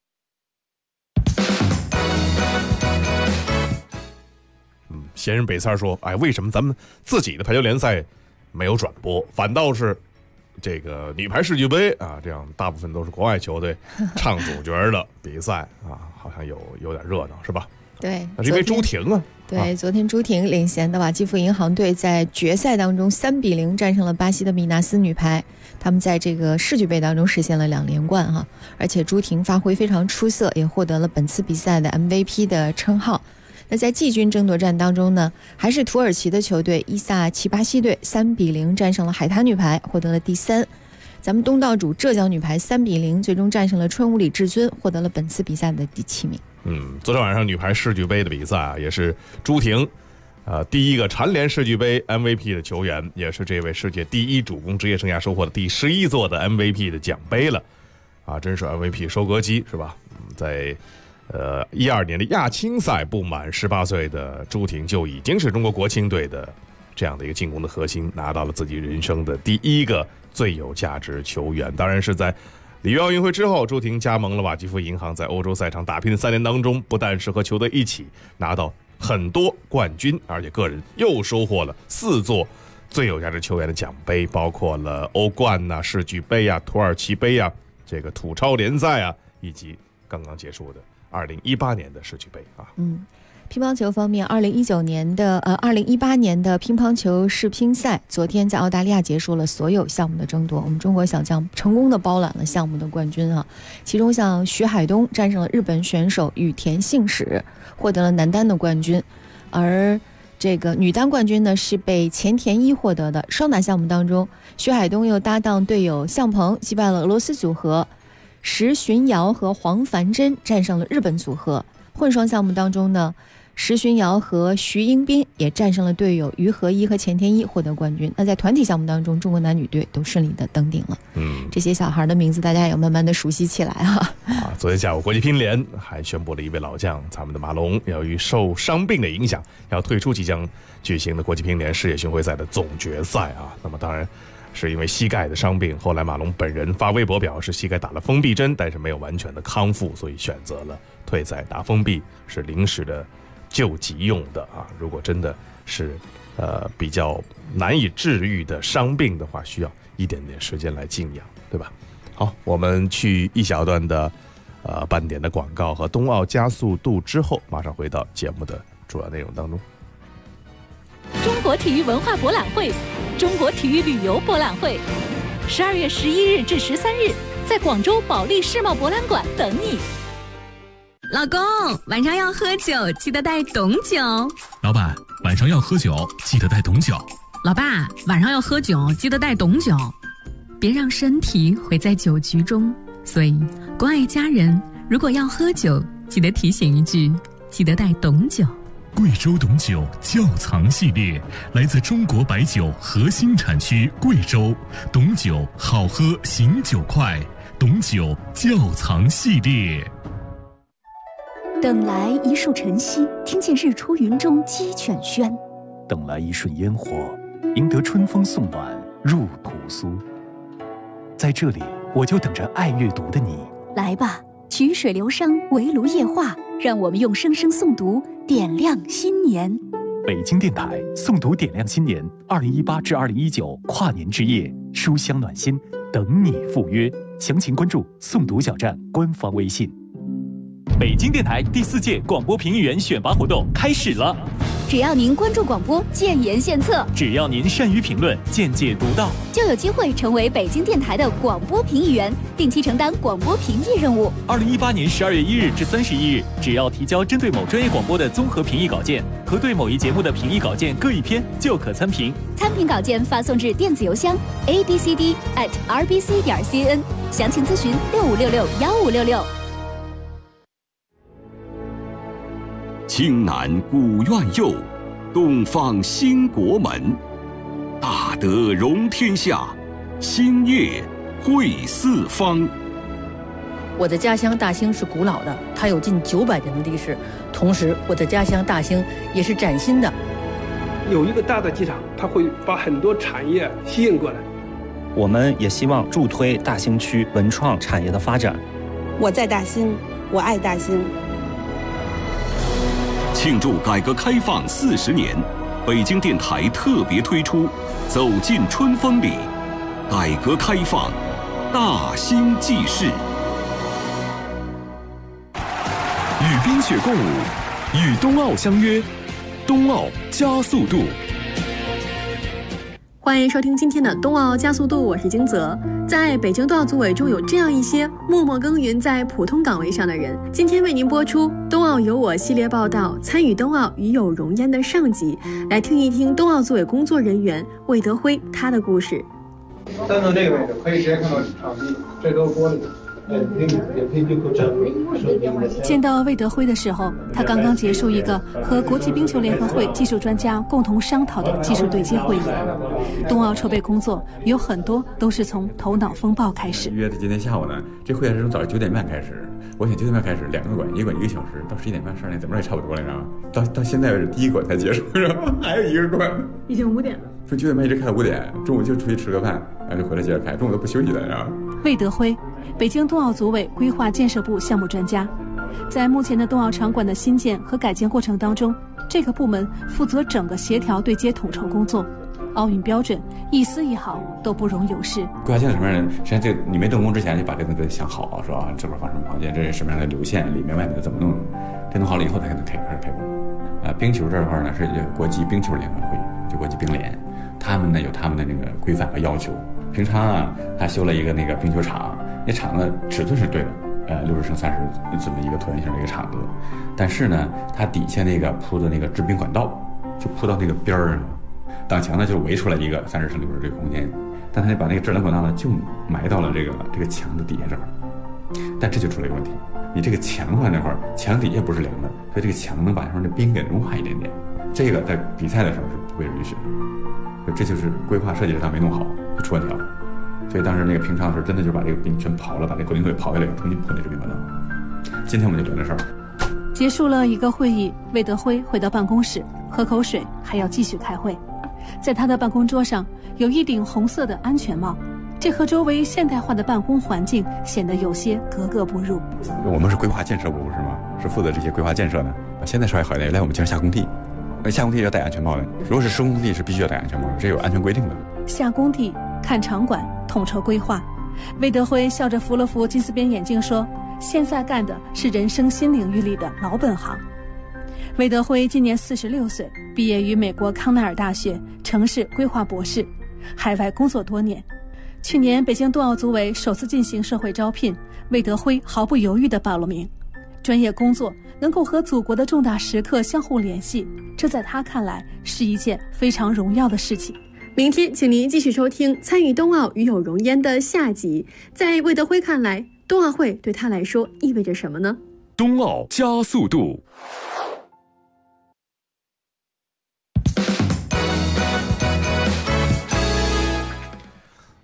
闲人北三说，哎，为什么咱们自己的排球联赛没有转播，反倒是这个女排世俱杯啊，这样大部分都是国外球队唱主角的比赛啊，好像有点热闹，是吧？ 对， 那是因为朱婷啊。 对，昨天朱婷领衔的瓦基弗银行队在决赛当中3-0战胜了巴西的米纳斯女排，他们在这个世俱杯当中实现了2连冠哈，而且朱婷发挥非常出色，也获得了本次比赛的 MVP 的称号。那在季军争夺战当中呢，还是土耳其的球队伊萨奇巴西队3-0战胜了海滩女排，获得了第3。咱们东道主浙江女排3-0最终战胜了春武里至尊，获得了本次比赛的第7名。 昨天晚上女排世俱杯的比赛啊，也是朱婷第一个蝉联世俱杯 MVP 的球员，也是这位世界第1主攻职业生涯收获的第11座的 MVP 的奖杯了啊，真是 MVP 收割机是吧？在12年的亚青赛，不满18岁的朱婷就已经是中国国青队的这样的一个进攻的核心，拿到了自己人生的第1个最有价值球员。当然是在里约奥运会之后，朱婷加盟了瓦基弗银行，在欧洲赛场打拼的3年当中，不但是和球队一起拿到很多冠军，而且个人又收获了4座最有价值球员的奖杯，包括了欧冠啊、世俱杯啊、土耳其杯啊、这个土超联赛啊，以及刚刚结束的2018年的世俱杯啊。 乒乓球方面，2018年的乒乓球世乒赛昨天在澳大利亚结束了所有项目的争夺，我们中国小将成功的包揽了项目的冠军啊。其中像徐海东战胜了日本选手羽田幸史，获得了男单的冠军，而这个女单冠军呢是被前田一获得的。双打项目当中，徐海东又搭档队友向鹏击败了俄罗斯组合石巡瑶和黄凡珍，战胜了日本组合。混双项目当中呢，石巡瑶和徐英斌也战胜了队友于和一和钱天一，获得冠军。那在团体项目当中，中国男女队都顺利的登顶了。这些小孩的名字大家也慢慢的熟悉起来哈。 昨天下午国际乒联还宣布了一位老将，咱们的马龙由于受伤病的影响，要退出即将举行的国际乒联世界巡回赛的总决赛啊。那么当然是因为膝盖的伤病，后来马龙本人发微博表示膝盖打了封闭针，但是没有完全的康复，所以选择了退赛。打封闭是临时的救急用的啊，如果真的是比较难以治愈的伤病的话，需要一点点时间来静养，对吧？好，我们去一小段的半点的广告和冬奥加速度之后，马上回到节目的主要内容当中。 中国体育文化博览会、中国体育旅游博览会，12月11日至13日，在广州保利世贸博览馆等你。 老公，晚上要喝酒，记得带董酒。 老板，晚上要喝酒，记得带董酒。 老爸，晚上要喝酒，记得带董酒。别让身体毁在酒局中。所以，关爱家人，如果要喝酒，记得提醒一句，记得带董酒。 贵州董酒窖藏系列，来自中国白酒核心产区贵州，董酒好喝，醒酒快，董酒窖藏系列。 等来一树晨曦，听见日出云中鸡犬喧； 等来一瞬烟火，赢得春风送暖入屠苏。 在这里，我就等着爱阅读的你。 来吧，曲水流觞，围炉夜话，让我们用声声诵读点亮新年。 北京电台诵读点亮新年2018至2019跨年之夜，书香暖心，等你赴约。详情关注诵读小站官方微信。北京电台第4届广播评议员选拔活动开始了。 只要您关注广播，建言献策； 只要您善于评论，见解独到， 就有机会成为北京电台的广播评议员，定期承担广播评议任务。 2018年12月1日至31日，只要提交针对某专业广播的综合评议稿件和对某一节目的评议稿件各1篇，就可参评。 参评稿件发送至电子邮箱 abcd@rbc.cn， 详情咨询65661566。 青南古院右，东方兴国门。大德容天下，兴业惠四方。 我的家乡大兴是古老的，它有近900年的历史。同时，我的家乡大兴也是崭新的。 有一个大的机场，它会把很多产业吸引过来。 我们也希望助推大兴区文创产业的发展。 我在大兴，我爱大兴。 庆祝改革开放40年，北京电台特别推出《走进春风里》，改革开放大兴纪事。 与冰雪共舞，与冬奥相约，冬奥加速度。 欢迎收听今天的冬奥加速度，我是金泽。在北京冬奥组委中有这样一些默默耕耘在普通岗位上的人，今天为您播出冬奥有我系列报道，参与冬奥与有荣焉的上集，来听一听冬奥组委工作人员魏德辉他的故事。 站到这个位置可以直接看到场地，这都是玻璃的。 见到魏德辉的时候，他刚刚结束一个和国际冰球联合会技术专家共同商讨的技术对接会议。冬奥筹备工作有很多都是从头脑风暴开始。 约的今天下午呢，这会是从早上9点半开始。我想9点半开始2个馆，一个馆1个小时，到11点半12点怎么着也差不多了，你知道吗？到现在为止第1个馆才结束，是吧？还有1个馆， 已经5点了。 从9点半一直开到5点，中午就出去吃个饭，然后就回来接着开，中午都不休息的，你知道吗？ 魏德辉，北京冬奥组委规划建设部项目专家，在目前的冬奥场馆的新建和改建过程当中，这个部门负责整个协调对接统筹工作。奥运标准一丝一毫都不容有失。 规划建设什么样的？实际上这你没动工之前就把这个东西想好，说啊这块放什么房间，这是什么样的流线，里面外面怎么弄，这弄好了以后才可能开始开工。冰球这块呢是国际冰球联合会，就国际冰联，他们呢有他们的那个规范和要求。平常啊，他修了一个那个冰球场，那场的尺寸是对的，60×30这么一个椭圆形的一个场子，但是呢，它底下那个铺的那个制冰管道就铺到那个边儿上。挡墙呢就围出来一个30×60这个空间，但他把那个制冷管道呢就埋到了这个墙的底下这块，但这就出了一个问题，你这个墙放那块，墙底下不是凉的，所以这个墙能把上面的冰给融化一点点，这个在比赛的时候是不被允许的，这就是规划设计上没弄好就出问题了，所以当时那个平常的时候真的就把这个冰全刨了，把这混凝土刨下来，重新铺那制冰管道。今天我们就聊这事儿。 结束了一个会议，魏德辉回到办公室喝口水，还要继续开会。在他的办公桌上有一顶红色的安全帽，这和周围现代化的办公环境显得有些格格不入。 我们是规划建设部是吗？是负责这些规划建设的。现在稍微好一点，原来我们经常下工地，下工地要戴安全帽的。如果是施工工地是必须要戴安全帽的，这有安全规定的。 下工地看场馆，统筹规划。魏德辉笑着扶了扶金丝边眼镜说，现在干的是人生新领域里的老本行。魏德辉今年46岁，毕业于美国康奈尔大学城市规划博士，海外工作多年。去年北京冬奥组委首次进行社会招聘，魏德辉毫不犹豫地报了名。专业工作能够和祖国的重大时刻相互联系，这在他看来是一件非常荣耀的事情。明天请您继续收听参与冬奥与有荣焉的下集。在魏德辉看来，冬奥会对他来说意味着什么呢？ 冬奥加速度。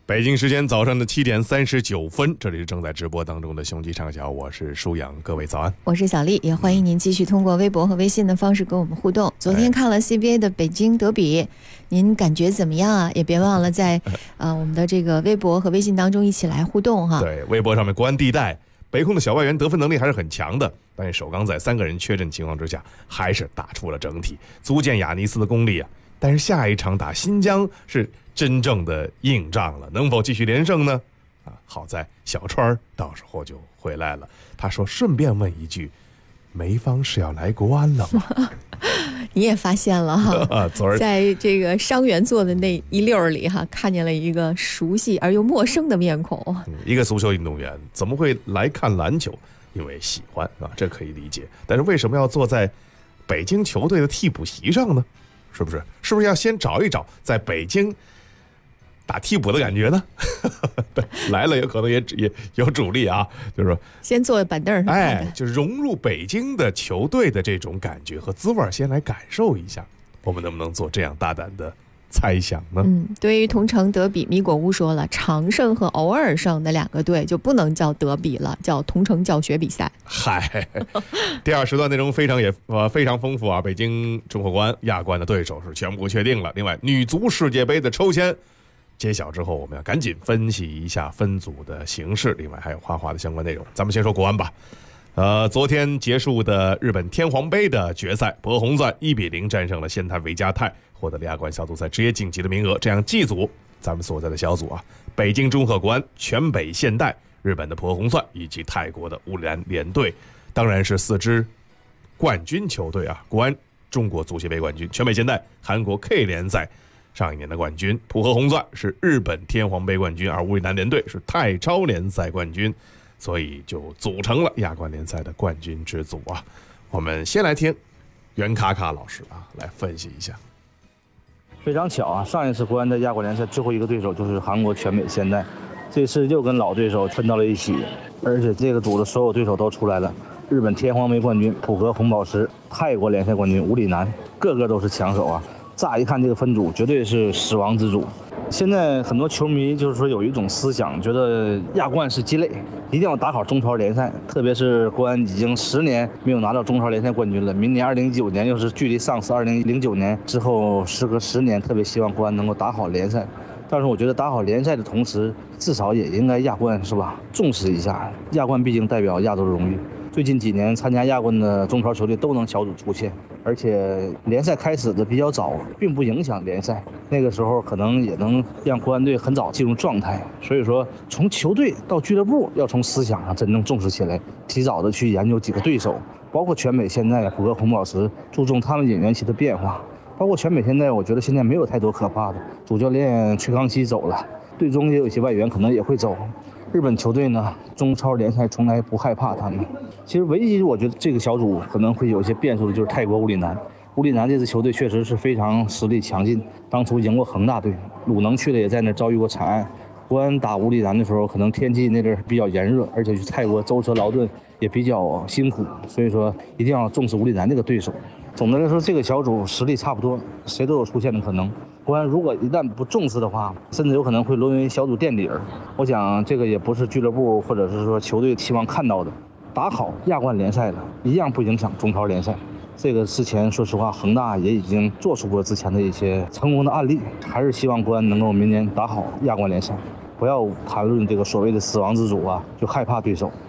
北京时间早上的7点39分，这里是正在直播当中的雄鸡畅晓，我是舒阳，各位早安， 我是小丽，也欢迎您继续通过微博和微信的方式跟我们互动。昨天看了 CBA 的北京德比，您感觉怎么样啊？也别忘了在我们的这个微博和微信当中一起来互动哈。 对，微博上面国安地带，北控的小外援得分能力还是很强的，但是首钢在3个人缺阵情况之下，还是打出了整体，足见亚尼斯的功力啊。但是下一场打新疆是真正的硬仗了，能否继续连胜呢？好在小川到时候就回来了。他说：“顺便问一句，梅芳是要来国安了吗？” 你也发现了哈，在这个伤员座的那一溜里哈，看见了一个熟悉而又陌生的面孔。 一个足球运动员怎么会来看篮球？因为喜欢啊，这可以理解。但是为什么要坐在北京球队的替补席上呢？是不是要先找一找在北京打替补的感觉呢？来了也可能也有主力啊，就是说先坐在板凳上看看， 就是融入北京的球队的这种感觉和滋味，先来感受一下。我们能不能做这样大胆的猜想呢？ 对于同城德比，米果乌说了，常胜和偶尔胜的2个队就不能叫德比了，叫同城教学比赛。 嗨，第2时段内容非常丰富啊！北京中赫国安亚冠的对手是全部确定了。另外，女足世界杯的抽签揭晓之后，我们要赶紧分析一下分组的形势，另外还有花滑的相关内容。咱们先说国安吧。昨天结束的日本天皇杯的决赛，博红钻1-0战胜了仙台维加泰，获得了亚冠小组赛直接晋级的名额。这样 G 组咱们所在的小组啊，北京中赫国安、全北现代、日本的博红钻以及泰国的乌里兰联队，当然是4支冠军球队啊。国安中国足协杯冠军，全北现代韩国 K 联赛上一年的冠军，浦和红钻是日本天皇杯冠军，而乌里兰联队是泰超联赛冠军，所以就组成了亚冠联赛的冠军之组啊。我们先来听袁卡卡老师啊来分析一下。 非常巧啊，上一次国安在亚冠联赛最后一个对手就是韩国全北现代，这次又跟老对手分到了一起，而且这个组的所有对手都出来了，日本天皇杯冠军浦和红宝石，泰国联赛冠军武里南，个个都是强手啊。乍一看这个分组绝对是死亡之组。现在很多球迷就是说有一种思想，觉得亚冠是鸡肋，一定要打好中超联赛，特别是国安已经10年没有拿到中超联赛冠军了，明年2019年又是距离上次2009年之后时隔10年，特别希望国安能够打好联赛。但是我觉得打好联赛的同时，至少也应该亚冠是吧，重视一下，亚冠毕竟代表亚洲荣誉。最近几年参加亚冠的中超球队都能小组出线，而且联赛开始的比较早，并不影响联赛。那个时候可能也能让国安队很早进入状态。所以说，从球队到俱乐部，要从思想上真正重视起来，提早的去研究几个对手，包括全北现在、浦和红宝石，注重他们引援期的变化。包括全北现在，我觉得现在没有太多可怕的，主教练崔康熙走了，队中也有一些外援可能也会走。日本球队呢，中超联赛从来不害怕他们。其实唯一我觉得这个小组可能会有一些变数的就是泰国乌里南。乌里南这支球队确实是非常实力强劲，当初赢过恒大队，鲁能去了也在那遭遇过惨案。国安打乌里南的时候，可能天气那阵比较炎热，而且去泰国舟车劳顿也比较辛苦，所以说一定要重视乌里南这个对手。总的来说，这个小组实力差不多，谁都有出现的可能。国安如果一旦不重视的话，甚至有可能会沦为小组垫底儿。我想这个也不是俱乐部或者是说球队期望看到的。打好亚冠联赛了，一样不影响中超联赛。这个之前说实话，恒大也已经做出过之前的一些成功的案例，还是希望国安能够明年打好亚冠联赛，不要谈论这个所谓的死亡之组啊，就害怕对手。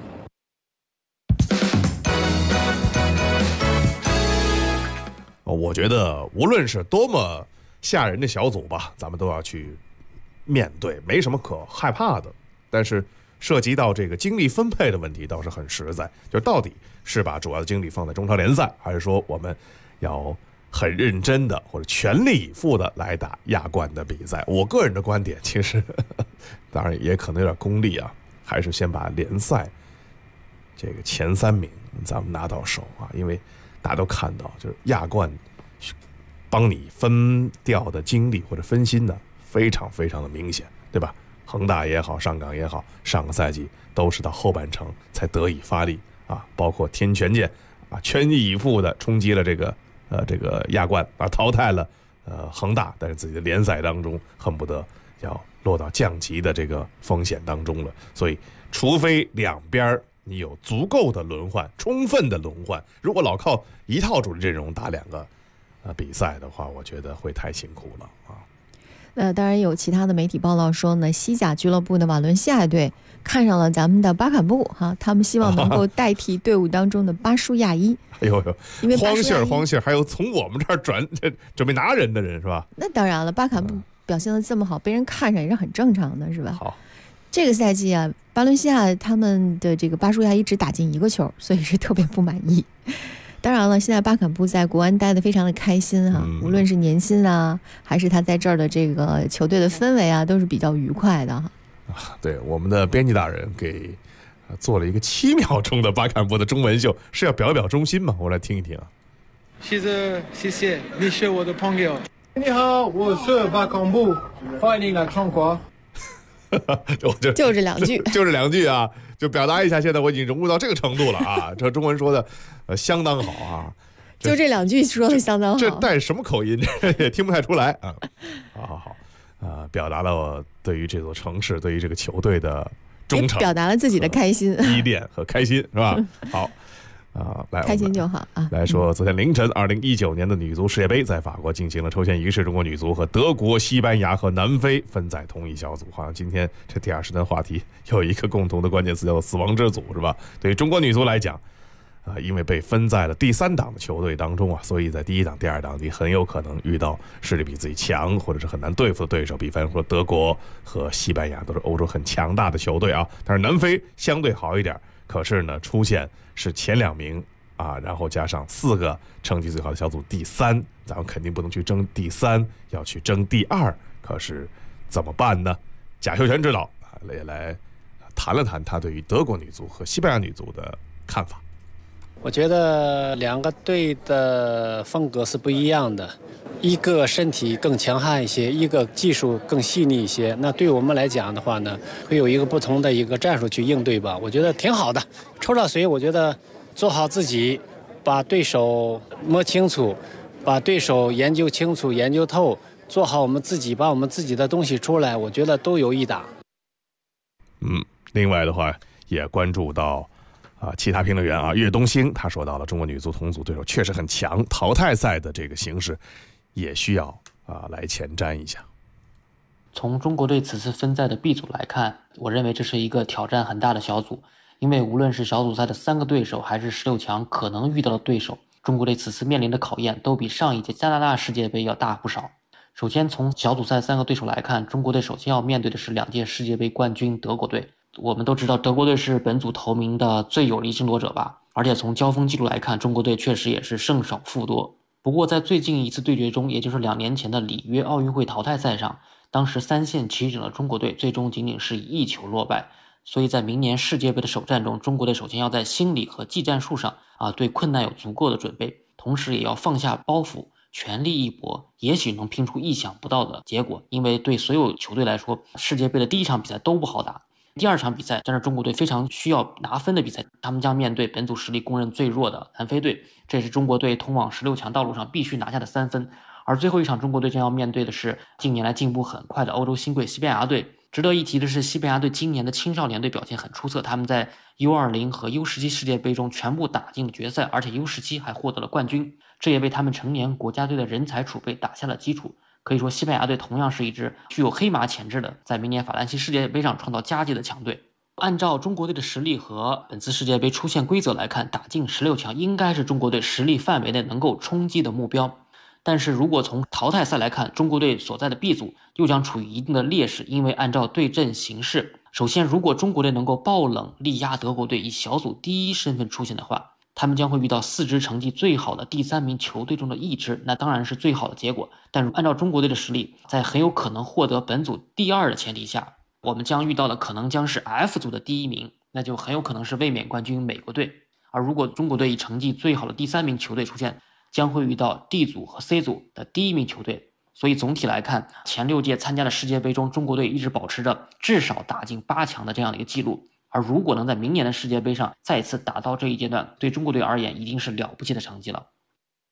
我觉得无论是多么吓人的小组吧，咱们都要去面对，没什么可害怕的。但是涉及到这个精力分配的问题倒是很实在，就是到底是把主要的精力放在中超联赛，还是说我们要很认真的或者全力以赴的来打亚冠的比赛？我个人的观点其实当然也可能有点功利啊，还是先把联赛这个前3名咱们拿到手啊，因为大家都看到就是亚冠帮你分掉的精力或者分心的非常非常的明显，对吧？恒大也好，上港也好，上个赛季都是到后半程才得以发力啊，包括天权健啊，全力以赴的冲击了这个亚冠啊，淘汰了恒大，但是自己的联赛当中恨不得要落到降级的这个风险当中了。所以除非两边你有足够的轮换，充分的轮换，如果老靠一套主力阵容打2个比赛的话，我觉得会太辛苦了啊。 当然有其他的媒体报道说呢，西甲俱乐部的瓦伦西亚队看上了咱们的巴坎布哈，他们希望能够代替队伍当中的巴舒亚伊。 哎呦呦， 因为慌信儿，还有从我们这儿准备拿人的人是吧？ 那当然了，巴坎布表现得这么好，被人看上也是很正常的，是吧？ 好， 这个赛季啊，巴伦西亚他们的这个巴舒亚伊只打进1个球，所以是特别不满意。当然了，现在巴坎布在国安待得非常的开心哈，无论是年薪啊，还是他在这儿的这个球队的氛围啊，都是比较愉快的哈。 对，我们的编辑大人给做了一个7秒钟的巴坎布的中文秀，是要表忠心吗？我来听一听啊。 谢谢，你是我的朋友。你好，我是巴坎布，欢迎来中国。 就这2句， 就这2句啊，就表达一下，现在我已经融入到这个程度了啊！这中文说的相当好啊， 就这2句说的相当好。 这带什么口音？也听不太出来啊。好，表达了我对于这座城市、对于这个球队的忠诚， 表达了自己的开心、 依恋和开心，是吧？好。来， 开心就好啊！ 来说，昨天凌晨，2019年的女足世界杯在法国进行了抽签仪式，中国女足和德国、西班牙和南非分在同一小组。好像今天这第2时段话题有一个共同的关键词，叫做“死亡之组”，是吧？对于中国女足来讲，因为被分在了第3档的球队当中啊，所以在第1档、第2档你很有可能遇到实力比自己强或者是很难对付的对手，比方说德国和西班牙都是欧洲很强大的球队啊。但是南非相对好一点，可是呢，出现是前2名啊，然后加上4个成绩最好的小组第3，咱们肯定不能去争第3，要去争第2。可是怎么办呢？贾秀全指导也来谈了谈他对于德国女足和西班牙女足的看法。 我觉得2个队的风格是不一样的，一个身体更强悍一些，一个技术更细腻一些。那对我们来讲的话呢，会有一个不同的一个战术去应对吧。我觉得挺好的。抽到谁，我觉得做好自己，把对手摸清楚，把对手研究清楚、研究透，做好我们自己，把我们自己的东西出来，我觉得都有一打。 另外的话也关注到其他评论员啊，岳东兴他说到了中国女足同组对手确实很强，淘汰赛的这个形势也需要来前瞻一下。 从中国队此次分在的 B 组来看，我认为这是一个挑战很大的小组，因为无论是小组赛的3个对手，还是16强可能遇到的对手，中国队此次面临的考验都比上一届加拿大世界杯要大不少。首先从小组赛3个对手来看，中国队首先要面对的是2届世界杯冠军德国队。我们都知道德国队是本组头名的最有力争夺者吧，而且从交锋记录来看，中国队确实也是胜少负多。不过在最近一次对决中，也就是2年前的里约奥运会淘汰赛上，当时3线齐整的中国队最终仅仅是以1球落败。所以在明年世界杯的首战中，中国队首先要在心理和技战术上对困难有足够的准备，同时也要放下包袱，全力一搏，也许能拼出意想不到的结果。因为对所有球队来说，世界杯的第1场比赛都不好打，第2场比赛将是中国队非常需要拿分的比赛，他们将面对本组实力公认最弱的南非队，这也是中国队通往16强道路上必须拿下的3分。而最后一场中国队将要面对的是近年来进步很快的欧洲新贵西班牙队。值得一提的是，西班牙队今年的青少年队表现很出色，他们在 U20 和 U17 世界杯中全部打进了决赛，而且 U17 还获得了冠军，这也为他们成年国家队的人才储备打下了基础。可以说西班牙队同样是一支具有黑马潜质的，在明年法兰西世界杯上创造佳绩的强队。按照中国队的实力和本次世界杯出线规则来看，打进16强应该是中国队实力范围内能够冲击的目标。但是如果从淘汰赛来看，中国队所在的 B 组又将处于一定的劣势，因为按照对阵形势，首先如果中国队能够爆冷力压德国队，以小组第1身份出现的话，他们将会遇到4支成绩最好的第3名球队中的1支，那当然是最好的结果。但是按照中国队的实力，在很有可能获得本组第2的前提下，我们将遇到的可能将是 F 组的第1名，那就很有可能是卫冕冠军美国队。而如果中国队以成绩最好的第3名球队出现，将会遇到 D 组和 C 组的第1名球队。所以总体来看，前6届参加的世界杯中，中国队一直保持着至少打进8强的这样的一个记录。而如果能在明年的世界杯上再次打到这一阶段，对中国队而言已经是了不起的成绩了。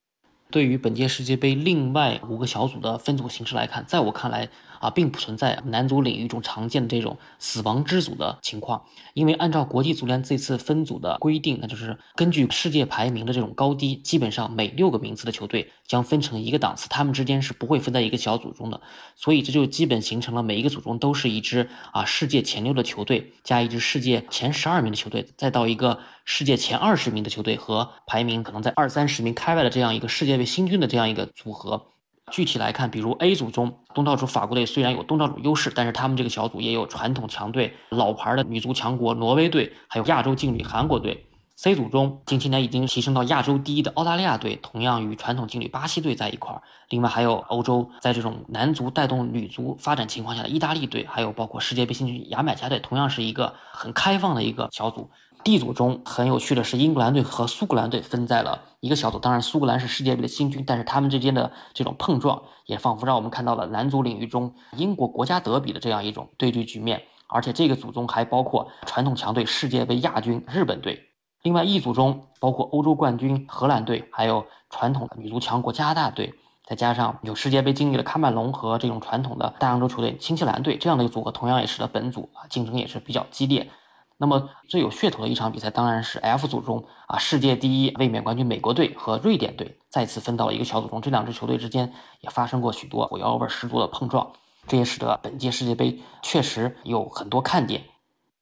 对于本届世界杯另外5个小组的分组形式来看，在我看来并不存在男足领域中常见的这种死亡之组的情况，因为按照国际足联这次分组的规定，那就是根据世界排名的这种高低，基本上每6个名次的球队将分成一个档次，他们之间是不会分在一个小组中的，所以这就基本形成了每一个组中都是一支世界前6的球队加一支世界前12名的球队，再到一个世界前20名的球队和排名可能在20-30名开外的这样一个世界杯新军的这样一个组合。具体来看，比如 A 组中，东道主法国队虽然有东道主优势，但是他们这个小组也有传统强队、老牌的女足强国挪威队，还有亚洲劲旅韩国队。C 组中，近些年已经提升到亚洲第1的澳大利亚队，同样与传统劲旅巴西队在一块儿。另外还有欧洲在这种男足带动女足发展情况下的意大利队，还有包括世界杯新军牙买加队，同样是一个很开放的一个小组。D 组中很有趣的是，英格兰队和苏格兰队分在了一个小组。当然，苏格兰是世界杯的新军，但是他们之间的这种碰撞，也仿佛让我们看到了男足领域中英国国家德比的这样一种对决局面。而且这个组中还包括传统强队世界杯亚军日本队。另外 E 组中包括欧洲冠军荷兰队，还有传统的女足强国加拿大队，再加上有世界杯经历的喀麦隆和这种传统的大洋洲球队新西兰队，这样的一个组合同样也是本组竞争也是比较激烈。那么最有噱头的一场比赛当然是 F 组中世界第1卫冕冠军美国队和瑞典队再次分到了一个小组中，这2支球队之间也发生过许多火药味十足的碰撞，这也使得本届世界杯确实有很多看点。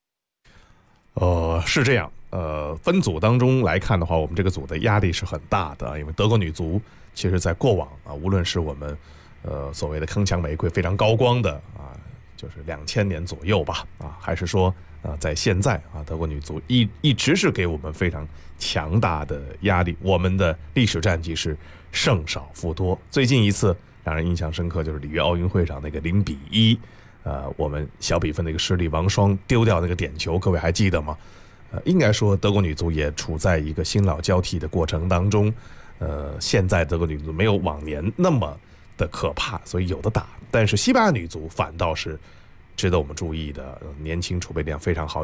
是这样，分组当中来看的话，我们这个组的压力是很大的，因为德国女足其实在过往无论是我们所谓的铿锵玫瑰非常高光的就是2000年左右吧还是说在现在德国女足一直是给我们非常强大的压力，我们的历史战绩是胜少负多。最近一次让人印象深刻就是里约奥运会上那个0-1我们小比分的一个失利，王霜丢掉那个点球，各位还记得吗？应该说德国女足也处在一个新老交替的过程当中，现在德国女足没有往年那么的可怕，所以有的打。但是西班牙女足反倒是值得我们注意的，年轻储备量非常好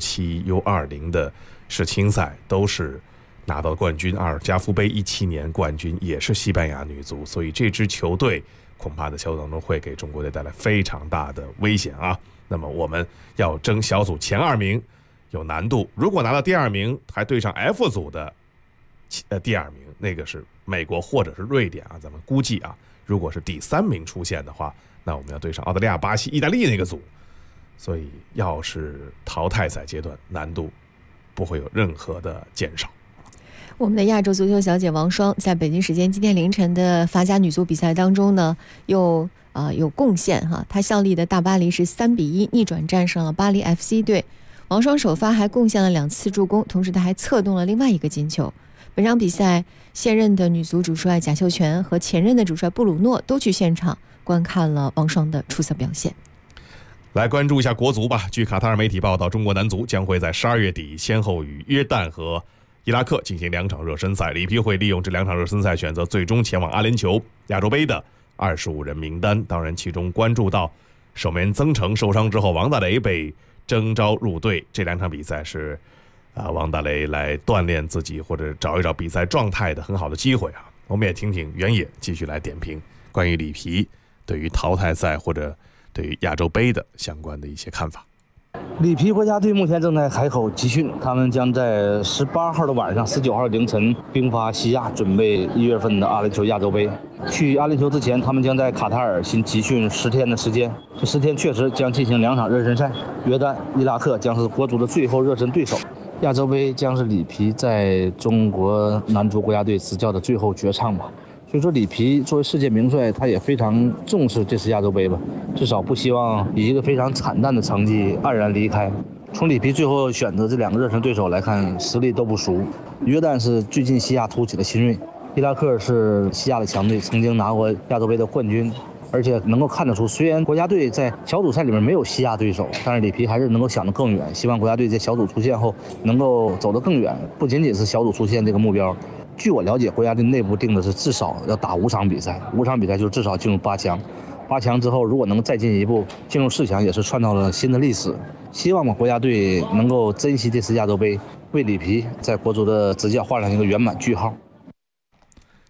，U17、U20的世青赛都是拿到冠军，阿尔加夫杯17年冠军也是西班牙女足，所以这支球队恐怕在小组当中会给中国队带来非常大的危险那么我们要争小组前2名有难度，如果拿到第2名还对上 F 组的第2名，那个是美国或者是瑞典咱们估计如果是第3名出现的话，那我们要对上澳大利亚、巴西、意大利那个组，所以要是淘汰赛阶段难度不会有任何的减少。 我们的亚洲足球小姐王霜在北京时间今天凌晨的法甲女足比赛当中呢，有贡献她效力的大巴黎是3-1逆转战胜了巴黎 FC 队。王霜首发还贡献了2次助攻，同时她还策动了另外一个进球。本场比赛现任的女足主帅贾秀全和前任的主帅布鲁诺都去现场观看了王霜的出色表现。 来关注一下国足吧。据卡塔尔媒体报道，中国男足将会在12月底先后与约旦和伊拉克进行2场热身赛，里皮会利用这2场热身赛选择最终前往阿联酋亚洲杯的25人名单。当然其中关注到守门员曾诚受伤之后，王大雷被征召入队，这2场比赛是王大雷来锻炼自己或者找一找比赛状态的很好的机会我们也听听原野继续来点评关于里皮对于淘汰赛或者对于亚洲杯的相关的一些看法。 里皮国家队目前正在海口集训，他们将在18号的晚上、19号凌晨兵发西亚，准备1月份的阿联酋亚洲杯。去阿联酋之前，他们将在卡塔尔先集训10天的时间。这10天确实将进行2场热身赛，约旦、伊拉克将是国足的最后热身对手。亚洲杯将是里皮在中国男足国家队执教的最后绝唱吧。所以说里皮作为世界名帅，他也非常重视这次亚洲杯吧，至少不希望以一个非常惨淡的成绩黯然离开。从里皮最后选择这2个热身对手来看，实力都不俗。约旦是最近西亚突起的新锐，伊拉克是西亚的强队，曾经拿过亚洲杯的冠军，而且能够看得出，虽然国家队在小组赛里面没有西亚对手，但是里皮还是能够想得更远，希望国家队在小组出线后能够走得更远，不仅仅是小组出线这个目标。据我了解，国家队内部定的是至少要打5场比赛，5场比赛就至少进入8强，8强之后如果能再进一步进入4强，也是创造了新的历史。希望国家队能够珍惜这次亚洲杯，为里皮在国足的执教画上一个圆满句号。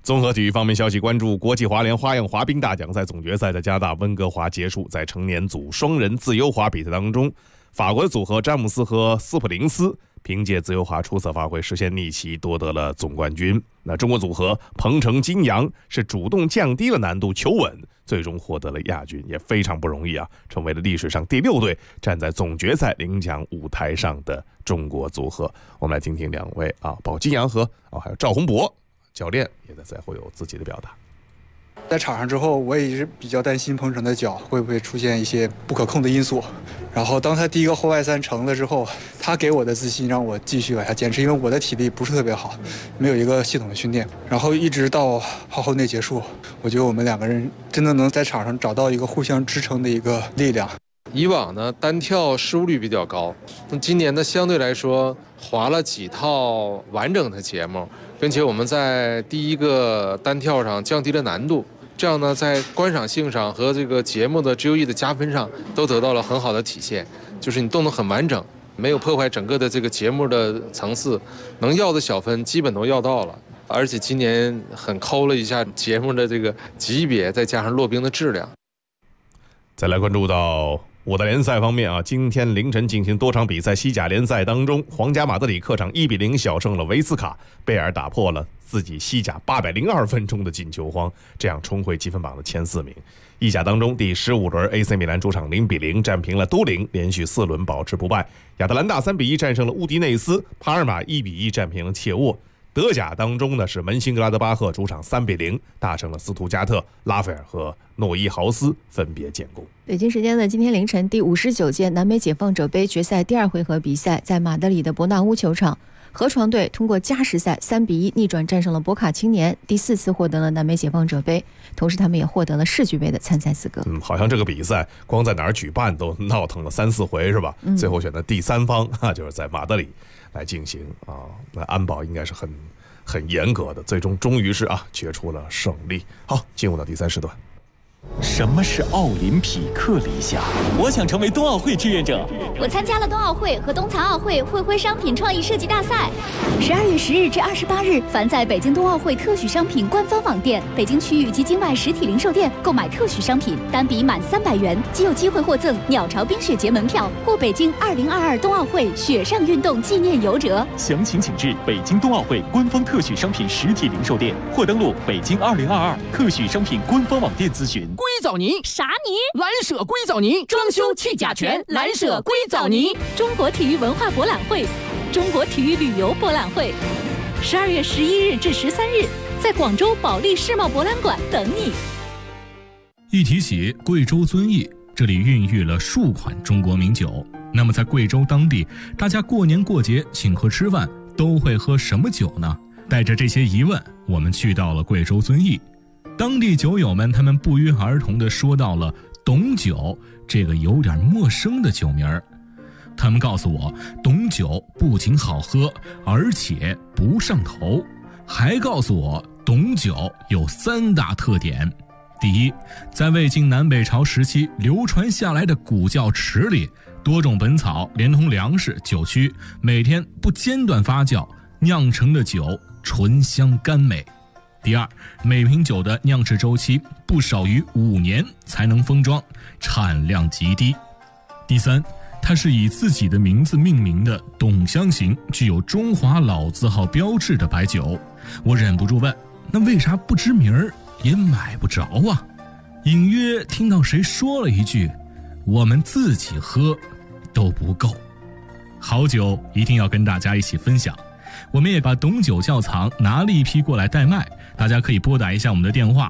综合体育方面消息，关注国际滑联花样滑冰大奖赛总决赛在加拿大温哥华结束，在成年组双人自由滑比赛当中，法国的组合詹姆斯和斯普林斯凭借自由滑出色发挥，实现逆袭夺得了总冠军。那中国组合彭程金阳是主动降低了难度求稳，最终获得了亚军，也非常不容易啊，成为了历史上第6队站在总决赛领奖舞台上的中国组合。我们来听听两位啊，包括金阳和还有赵宏博教练也在赛后有自己的表达。 在场上之后，我也一直比较担心彭程的脚会不会出现一些不可控的因素。然后当他第一个后外3成了之后，他给我的自信让我继续往下坚持，因为我的体力不是特别好，没有一个系统的训练。然后一直到浩后内结束，我觉得我们2个人真的能在场上找到一个互相支撑的一个力量。 以往呢，单跳失误率比较高，那今年呢，相对来说滑了几套完整的节目，并且我们在第一个单跳上降低了难度，这样呢，在观赏性上和这个节目的 GOE 的加分上都得到了很好的体现，就是你动得很完整，没有破坏整个的这个节目的层次，能要的小分基本都要到了。而且今年很抠了一下节目的这个级别，再加上落冰的质量。 再来关注到五大联赛方面啊，今天凌晨进行多场比赛，西甲联赛当中，皇家马德里客场1-0小胜了维斯卡，贝尔打破了自己西甲802分钟的进球荒，这样冲回积分榜的前4名。意甲当中第15轮 AC 米兰主场0-0战平了都灵，连续4轮保持不败。亚特兰大3-1战胜了乌迪内斯，帕尔马1-1战平了切沃。德甲当中呢，是门兴格拉德巴赫主场3-0大胜了斯图加特，拉斐尔和诺伊豪斯分别建功。 北京时间的今天凌晨，第59届南美解放者杯决赛第2回合比赛在马德里的伯纳乌球场，河床队通过加时赛3-1逆转战胜了博卡青年，第4次获得了南美解放者杯，同时他们也获得了世俱杯的参赛资格。 好像这个比赛光在哪儿举办都闹腾了3-4回是吧？最后选择第3方就是在马德里来进行啊，那安保应该是很严格的，最终终于是决出了胜利。好，进入到第3时段。 什么是奥林匹克理想？ 我想成为冬奥会志愿者。 我参加了冬奥会和冬残奥会会徽商品创意设计大赛。12月10日至28日，凡在北京冬奥会特许商品官方网店、北京区域及境外实体零售店购买特许商品，单笔满300元，即有机会获赠鸟巢冰雪节门票或北京2022冬奥会雪上运动纪念游折。 详情请至北京冬奥会官方特许商品实体零售店，或登录北京2022特许商品官方网店咨询。 硅藻泥啥泥？ 蓝舍硅藻泥，装修去甲醛，蓝舍硅藻泥。 中国体育文化博览会、中国体育旅游博览会，12月11日至13日，在广州保利世贸博览馆等你。 一提起贵州遵义，这里孕育了数款中国名酒。那么在贵州当地，大家过年过节请客吃饭都会喝什么酒呢？带着这些疑问，我们去到了贵州遵义。当地酒友们，他们不约而同地说到了董酒这个有点陌生的酒名儿。他们告诉我，董酒不仅好喝，而且不上头，还告诉我董酒有3大特点。第一，在魏晋南北朝时期流传下来的古窖池里，多种本草连同粮食、酒曲，每天不间断发酵酿成的酒醇香甘美。第二，每瓶酒的酿制周期不少于5年才能封装，产量极低。第三，它是以自己的名字命名的董香型，具有中华老字号标志的白酒。我忍不住问，那为啥不知名儿也买不着啊？隐约听到谁说了一句，我们自己喝都不够。好酒一定要跟大家一起分享，我们也把董酒窖藏拿了一批过来代卖，大家可以拨打一下我们的电话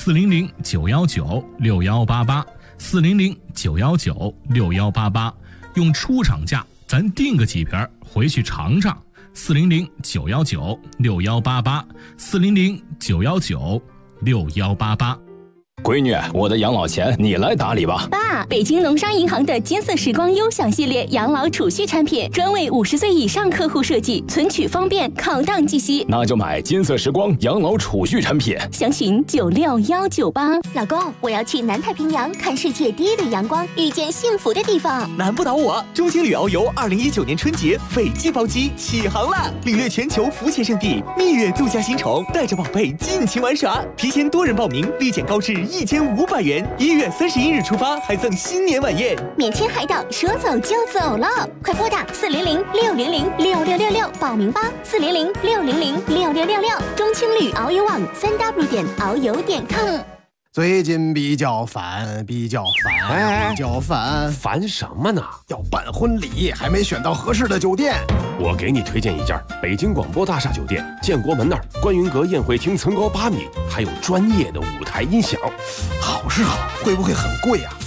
400-919-6188 400-919-6188，用出厂价咱订个几瓶回去尝尝。400-919-6188 400-919-6188。 闺女，我的养老钱你来打理吧。 爸，北京农商银行的金色时光优享系列养老储蓄产品，专为50岁以上客户设计，存取方便，考档计息。 那就买金色时光养老储蓄产品， 详询96198。老公，我要去南太平洋看世界第一缕阳光，遇见幸福的地方。 难不倒我！中青旅遨游2019年春节斐济包机起航了，领略全球浮潜圣地，蜜月度假新宠，带着宝贝尽情玩耍。提前多人报名，立减高至1500元，1月31日出发，还赠新年晚宴， 免签海岛，说走就走了，快拨打400-600-6666报名吧，400-600-6666，中青旅遨游网3w.遨游.com。 最近比较烦， 烦什么呢？ 要办婚礼，还没选到合适的酒店。 我给你推荐一家北京广播大厦酒店，建国门那儿，观云阁宴会厅层高8米，还有专业的舞台音响。 好是好，会不会很贵啊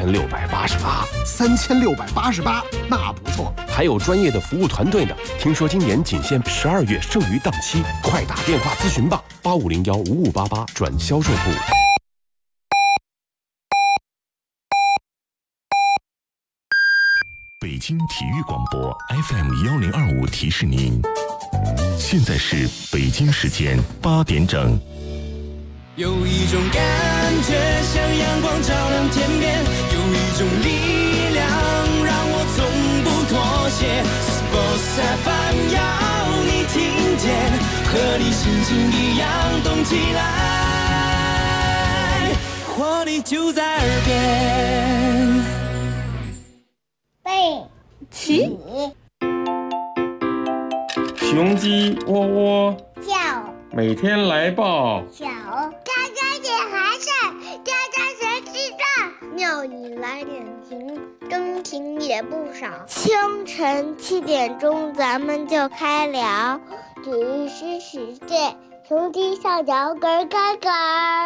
？3688， 那不错。 还有专业的服务团队呢。听说今年仅限12月剩余档期，快打电话咨询吧，85015588转销售部。 北京体育广播 FM1025提示您，现在是北京时间8点整。 有一种感觉像阳光照亮天边，有一种力量让我从不妥协。Sports FM 要你听见，和你心情一样动起来，活力就在耳边。 背起， 雄鸡窝窝叫， 每天来报小，大家点还是大家谁知道？鸟你来点情，真情也不少。清晨7点钟咱们就开聊，只是世界，雄鸡上脚咯咯咯。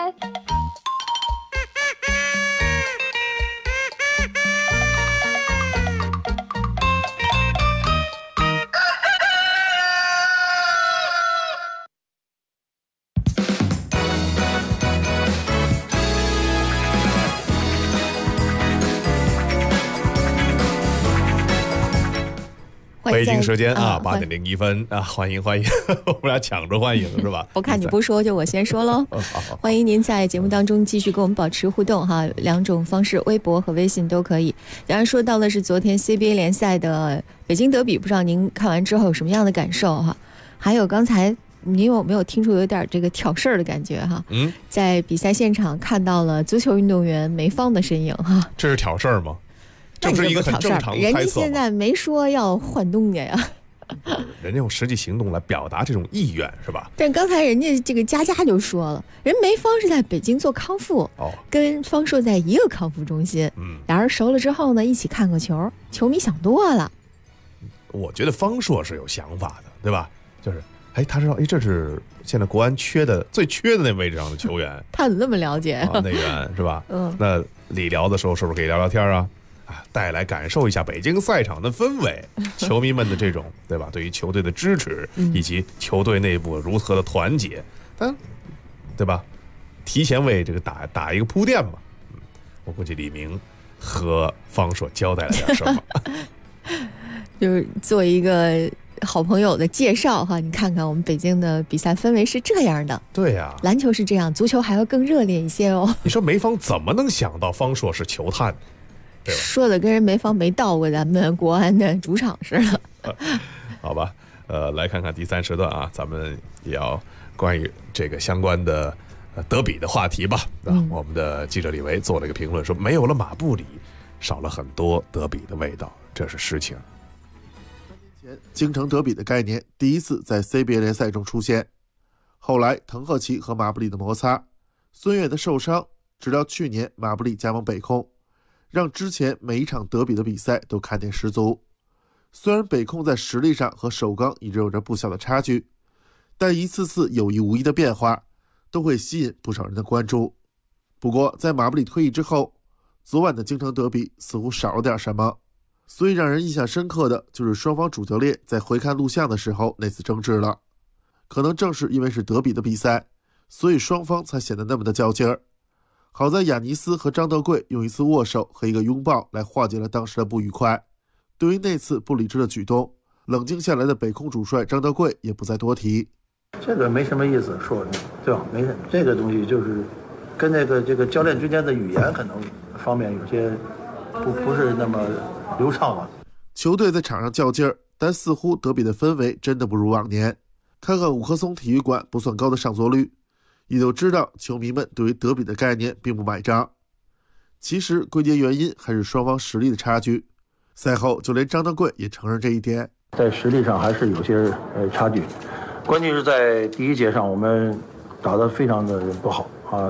北京时间8点01分啊，欢迎，我们俩抢着欢迎是吧？ 我看你不说，就我先说喽。欢迎您在节目当中继续跟我们保持互动哈，2种方式，微博和微信都可以。当然说到的是昨天 CBA 联赛的北京德比，不知道您看完之后有什么样的感受哈？还有刚才您有没有听出有点这个挑事儿的感觉哈？在比赛现场看到了足球运动员梅芳的身影哈。 这是挑事儿吗？这是一个很正常的猜测。 人家现在没说要换东家呀， 人家用实际行动来表达这种意愿是吧？ 但刚才人家这个佳佳就说了，人梅芳是在北京做康复，跟方硕在一个康复中心，俩人熟了之后呢，一起看个球，球迷想多了。 我觉得方硕是有想法的，对吧？就是他知道这是现在国安最缺的那位置上的球员。 他怎么那么了解啊？ 内援是吧？那理疗的时候是不是可以聊聊天啊？带来感受一下北京赛场的氛围，球迷们的这种对吧？对于球队的支持，以及球队内部如何的团结，对吧？提前为这个打一个铺垫嘛。我估计李明和方硕交代了点什么， 就是做一个好朋友的介绍哈。你看看我们北京的比赛氛围是这样的， 对呀， 篮球是这样，足球还要更热烈一些哦。 你说梅芳怎么能想到方硕是球探？ 说的跟人梅芳没到过咱们国安的主场似的。 好吧，来看看第3时段啊，咱们也要关于这个相关的德比的话题吧。我们的记者李维做了一个评论，说没有了马布里，少了很多德比的味道，这是实情。 3年前，京城德比的概念第一次在 CBA 联赛中出现，后来滕赫奇和马布里的摩擦，孙悦的受伤，直到去年马布里加盟北控，让之前每一场德比的比赛都看点十足。虽然北控在实力上和首钢一直有着不小的差距，但一次次有意无意的变化都会吸引不少人的关注。不过在马布里退役之后，昨晚的京城德比似乎少了点什么，所以让人印象深刻的就是双方主教练在回看录像的时候那次争执了。可能正是因为是德比的比赛，所以双方才显得那么的较劲儿。 好在亚尼斯和张德贵用一次握手和一个拥抱来化解了当时的不愉快。对于那次不理智的举动，冷静下来的北控主帅张德贵也不再多提。 这个没什么意思说，对吧？没什么，这个东西就是跟这个教练之间的语言可能方面有些不是那么流畅吧。 球队在场上较劲儿，但似乎德比的氛围真的不如往年。看看五棵松体育馆不算高的上座率，也就知道球迷们对于德比的概念并不买账。其实归结原因还是双方实力的差距。赛后就连张德贵也承认这一点， 在实力上还是有些差距。关键是在第一节上我们打得非常的不好啊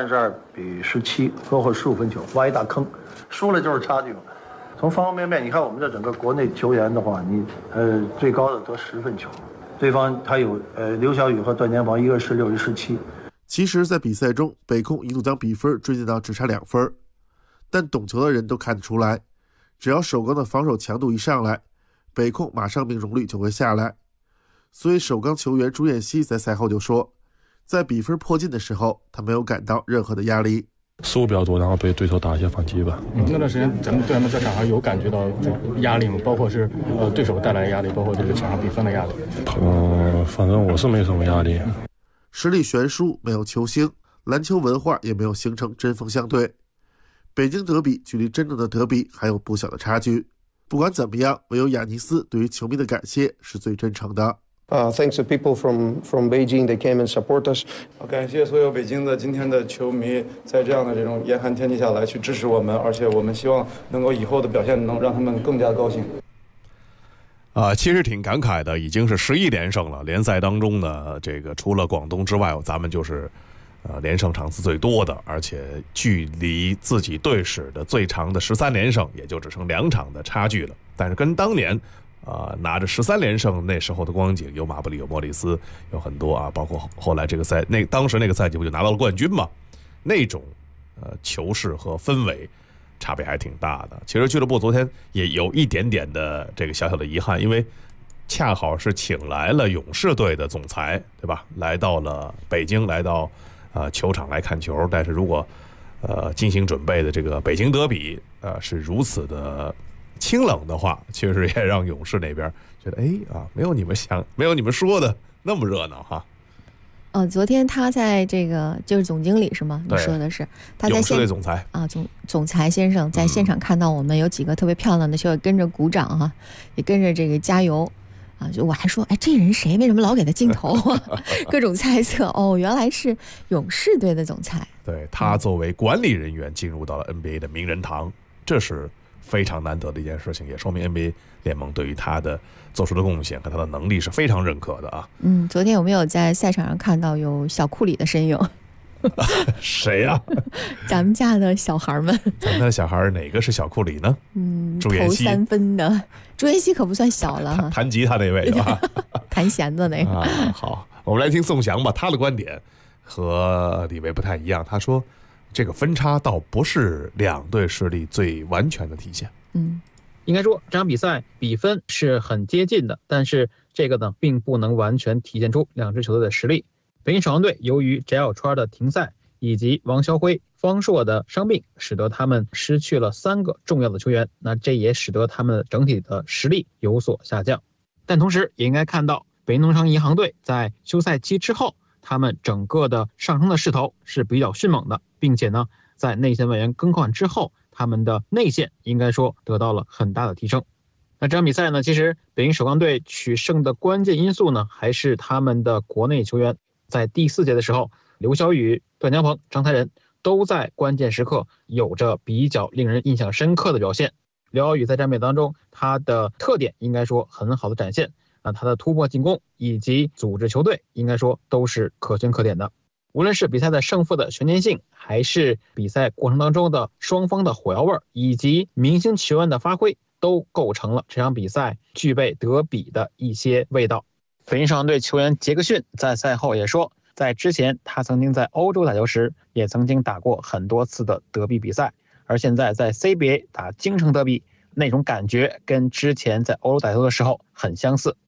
，32-17，落后15分球，挖一大坑，输了就是差距嘛。从方方面面，你看我们这整个国内球员的话，你最高的得10分球，对方他有刘晓宇和段建房，一个16，一个17。 其实，在比赛中，北控一度将比分追进到只差2分，但懂球的人都看得出来，只要首钢的防守强度一上来，北控马上命中率就会下来。所以首钢球员朱彦西在赛后就说，在比分迫近的时候，他没有感到任何的压力。 失误比较多，然后被对手打一些反击吧。 那段时间咱们队员在场上有感觉到这压力吗？包括是对手带来的压力，包括这个场上比分的压力。 反正我是没什么压力。 实力悬殊，没有球星，篮球文化也没有形成针锋相对。北京德比距离真正的德比还有不小的差距。不管怎么样，唯有亚尼斯对于球迷的感谢是最真诚的。 Thanks to people from Beijing, they came and support us. 感谢所有北京的今天的球迷，在这样的这种严寒天气下来去支持我们，而且我们希望能够以后的表现能让他们更加高兴。 其实挺感慨的，已经是11连胜了。联赛当中呢，这个除了广东之外，咱们就是连胜场次最多的，而且距离自己队史的最长的13连胜也就只剩2场的差距了。但是跟当年拿着13连胜那时候的光景，有马布里，有莫里斯，有很多啊，包括后来这个当时那个赛季不就拿到了冠军嘛？那种球势和氛围差别还挺大的。其实俱乐部昨天也有一点点的这个小小的遗憾，因为恰好是请来了勇士队的总裁，对吧？来到了北京，来到球场来看球。但是如果进行准备的这个北京德比是如此的清冷的话，确实也让勇士那边觉得没有你们说的那么热闹哈。 昨天他在这个就是总经理是吗？你说的是他在勇士队总裁啊，总裁先生在现场看到我们有几个特别漂亮的球员跟着鼓掌哈，也跟着这个加油啊。就我还说，这人谁？为什么老给他镜头啊？各种猜测原来是勇士队的总裁。 对，他作为管理人员进入到了 NBA 的名人堂，这是非常难得的一件事情，也说明 NBA 联盟对于他的做出的贡献和他的能力是非常认可的啊。 昨天有没有在赛场上看到有小库里的身影？ 谁呀？ 咱们家的小孩们。 咱们的小孩哪个是小库里呢？ 投3分的朱彦西可不算小了哈。 弹吉他那位是吧？ 弹弦子那个。 好，我们来听宋翔吧，他的观点和李维不太一样。他说，这个分差倒不是两队实力最完全的体现。 应该说这场比赛比分是很接近的，但是这个呢并不能完全体现出两支球队的实力。北京首钢队由于翟小川的停赛以及王霄辉、方硕的伤病，使得他们失去了3个重要的球员，那这也使得他们整体的实力有所下降。但同时也应该看到北京农商银行队在休赛期之后，他们整个的上升的势头是比较迅猛的，并且呢在内线外援更换之后，他们的内线应该说得到了很大的提升。那这场比赛呢，其实北京首钢队取胜的关键因素呢，还是他们的国内球员。在第4节的时候，刘晓宇、段江鹏、张才仁都在关键时刻有着比较令人印象深刻的表现。刘晓宇在战备当中，他的特点应该说很好的展现，他的突破进攻以及组织球队应该说都是可圈可点的。无论是比赛的胜负的悬念性，还是比赛过程当中的双方的火药味，以及明星球员的发挥，都构成了这场比赛具备德比的一些味道。北京首钢队球员杰克逊在赛后也说，在之前他曾经在欧洲打球时也曾经打过很多次的德比比赛，而现在在 CBA 打京城德比，那种感觉跟之前在欧洲打球的时候很相似。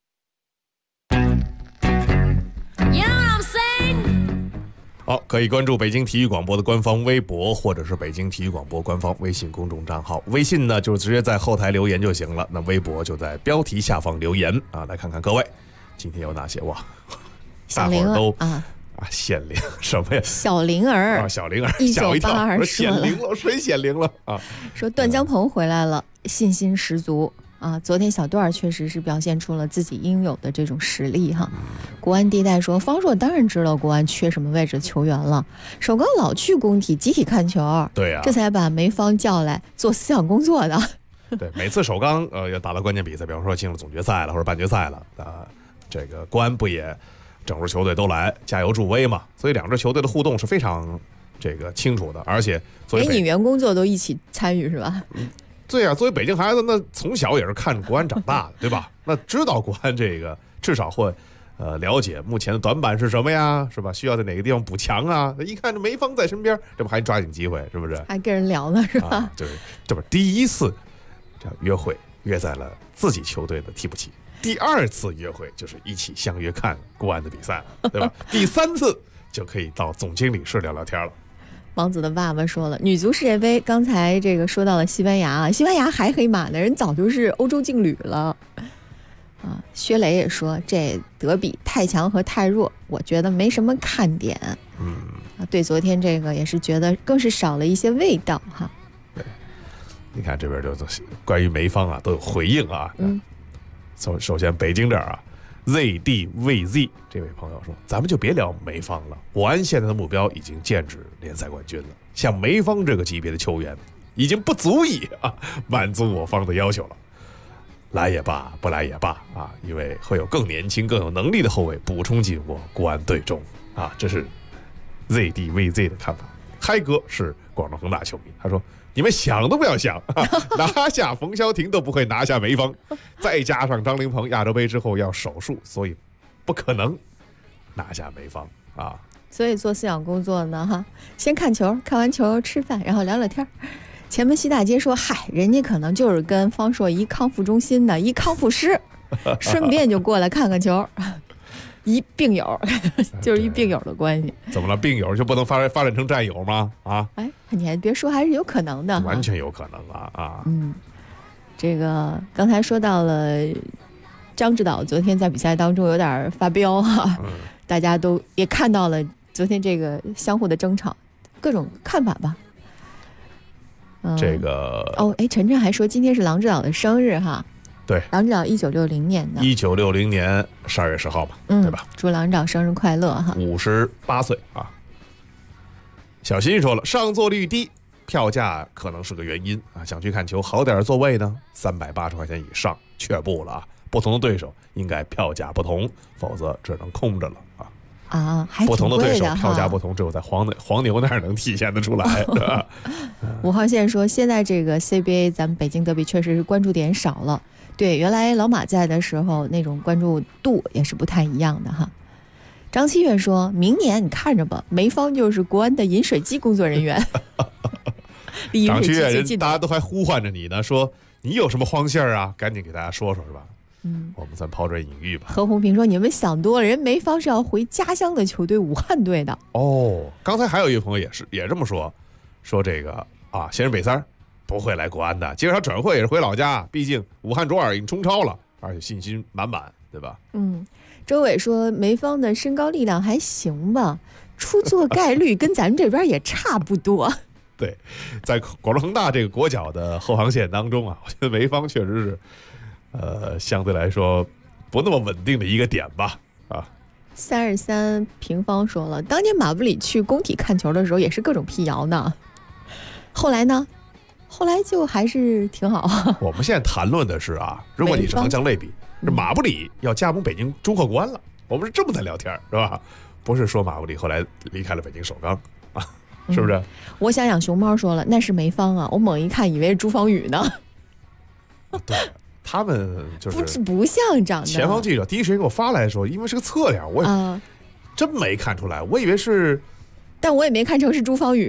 好，可以关注北京体育广播的官方微博，或者是北京体育广播官方微信公众账号。微信呢，就直接在后台留言就行了。那微博就在标题下方留言啊，来看看各位今天有哪些哇？大伙儿都显灵什么呀？ 小灵儿啊，小灵儿， 1982 显灵了，谁显灵了啊？ 说段江鹏回来了，信心十足。昨天小段确实是表现出了自己应有的这种实力哈。国安地带说，方硕当然知道国安缺什么位置的球员了，首钢老去工体集体看球， 对呀， 这才把梅芳叫来做思想工作的。 对，每次首钢要打到关键比赛，比方说进入总决赛了或者半决赛了这个国安不也整支球队都来加油助威嘛？所以两支球队的互动是非常这个清楚的，而且连引援工作都一起参与是吧？ 对啊，作为北京孩子，那从小也是看国安长大的，对吧？那知道国安这个至少会了解目前的短板是什么呀，是吧？需要在哪个地方补强啊？一看这梅芳在身边，这不还抓紧机会，是不是？ 还跟人聊呢，是吧？ 就是这不第一次这样约会约在了自己球队的替补席，第二次约会就是一起相约看国安的比赛了，对吧？第三次就可以到总经理室聊聊天了。 王子的爸爸说了，女足世界杯刚才这个说到了西班牙，西班牙还黑马呢，人早就是欧洲劲旅了啊。薛磊也说，这德比太强和太弱，我觉得没什么看点。对昨天这个也是觉得更是少了一些味道哈。 对，你看这边就关于梅芳啊都有回应啊。首先北京这儿啊。ZDVZ 这位朋友说，咱们就别聊梅芳了，国安现在的目标已经剑指联赛冠军了，像梅芳这个级别的球员已经不足以满足我方的要求了，来也罢不来也罢啊，因为会有更年轻更有能力的后卫补充进我国安队中啊，这是 ZDVZ 的看法。嗨哥是广州恒大球迷，他说，你们想都不要想，拿下冯潇霆都不会拿下梅芳，再加上张琳芃亚洲杯之后要手术，所以不可能拿下梅芳啊。 所以做思想工作呢，哈，先看球，看完球吃饭，然后聊聊天。前门西大街说，嗨，人家可能就是跟方硕一康复中心的一康复师，顺便就过来看看球。一病友，就是一病友的关系。 怎么了？病友就不能发展成战友吗？啊？ 哎，你还别说，还是有可能的， 完全有可能啊！ 这个刚才说到了张指导昨天在比赛当中有点发飙哈，大家都也看到了昨天这个相互的争吵，各种看法吧。 这个陈震还说今天是郎指导的生日哈。 对， 郎指导1960年的 ，1960年12月10号嘛，对吧？ 祝郎指导生日快乐哈 ！58岁啊。小新说了，上座率低，票价可能是个原因啊。想去看球，好点座位呢，380块钱以上，却步了啊。不同的对手应该票价不同，否则只能空着了啊。 还挺贵的哈。 不同的对手票价不同，只有在黄牛那儿能体现得出来，对吧 ？5号线说，现在这个 CBA 咱们北京德比确实是关注点少了。对，原来老马在的时候，那种关注度也是不太一样的哈。张七月说，明年你看着吧，梅芳就是国安的饮水机工作人员。 张七月，大家都还呼唤着你呢，说你有什么慌信儿啊？赶紧给大家说说，是吧？我们算抛砖引玉吧。 何红平说，你们想多了，人梅芳是要回家乡的球队武汉队的。 刚才还有一个朋友也这么说这个先生北三不会来国安的，接着他转会也是回老家，毕竟武汉卓尔已经冲超了，而且信心满满，对吧？ 周伟说，梅芳的身高力量还行吧，出错概率跟咱们这边也差不多。 对，在广州恒大这个国脚的后防线当中啊，我觉得梅芳确实是相对来说不那么稳定的一个点吧。 323平方说了，当年马布里去工体看球的时候也是各种辟谣呢，后来呢？后来就还是挺好。 我们现在谈论的是如果你是横向类比，马布里要加盟北京中赫国安了，我们是这么在聊天，是吧？不是说马布里后来离开了北京首钢是不是？ 我想养熊猫说了，那是梅芳啊，我猛一看以为是朱芳雨呢。 对，他们就是不像长得。 前方记者第一时间给我发来说，因为是个侧脸，我也真没看出来，我以为是， 但我也没看成是朱芳雨啊。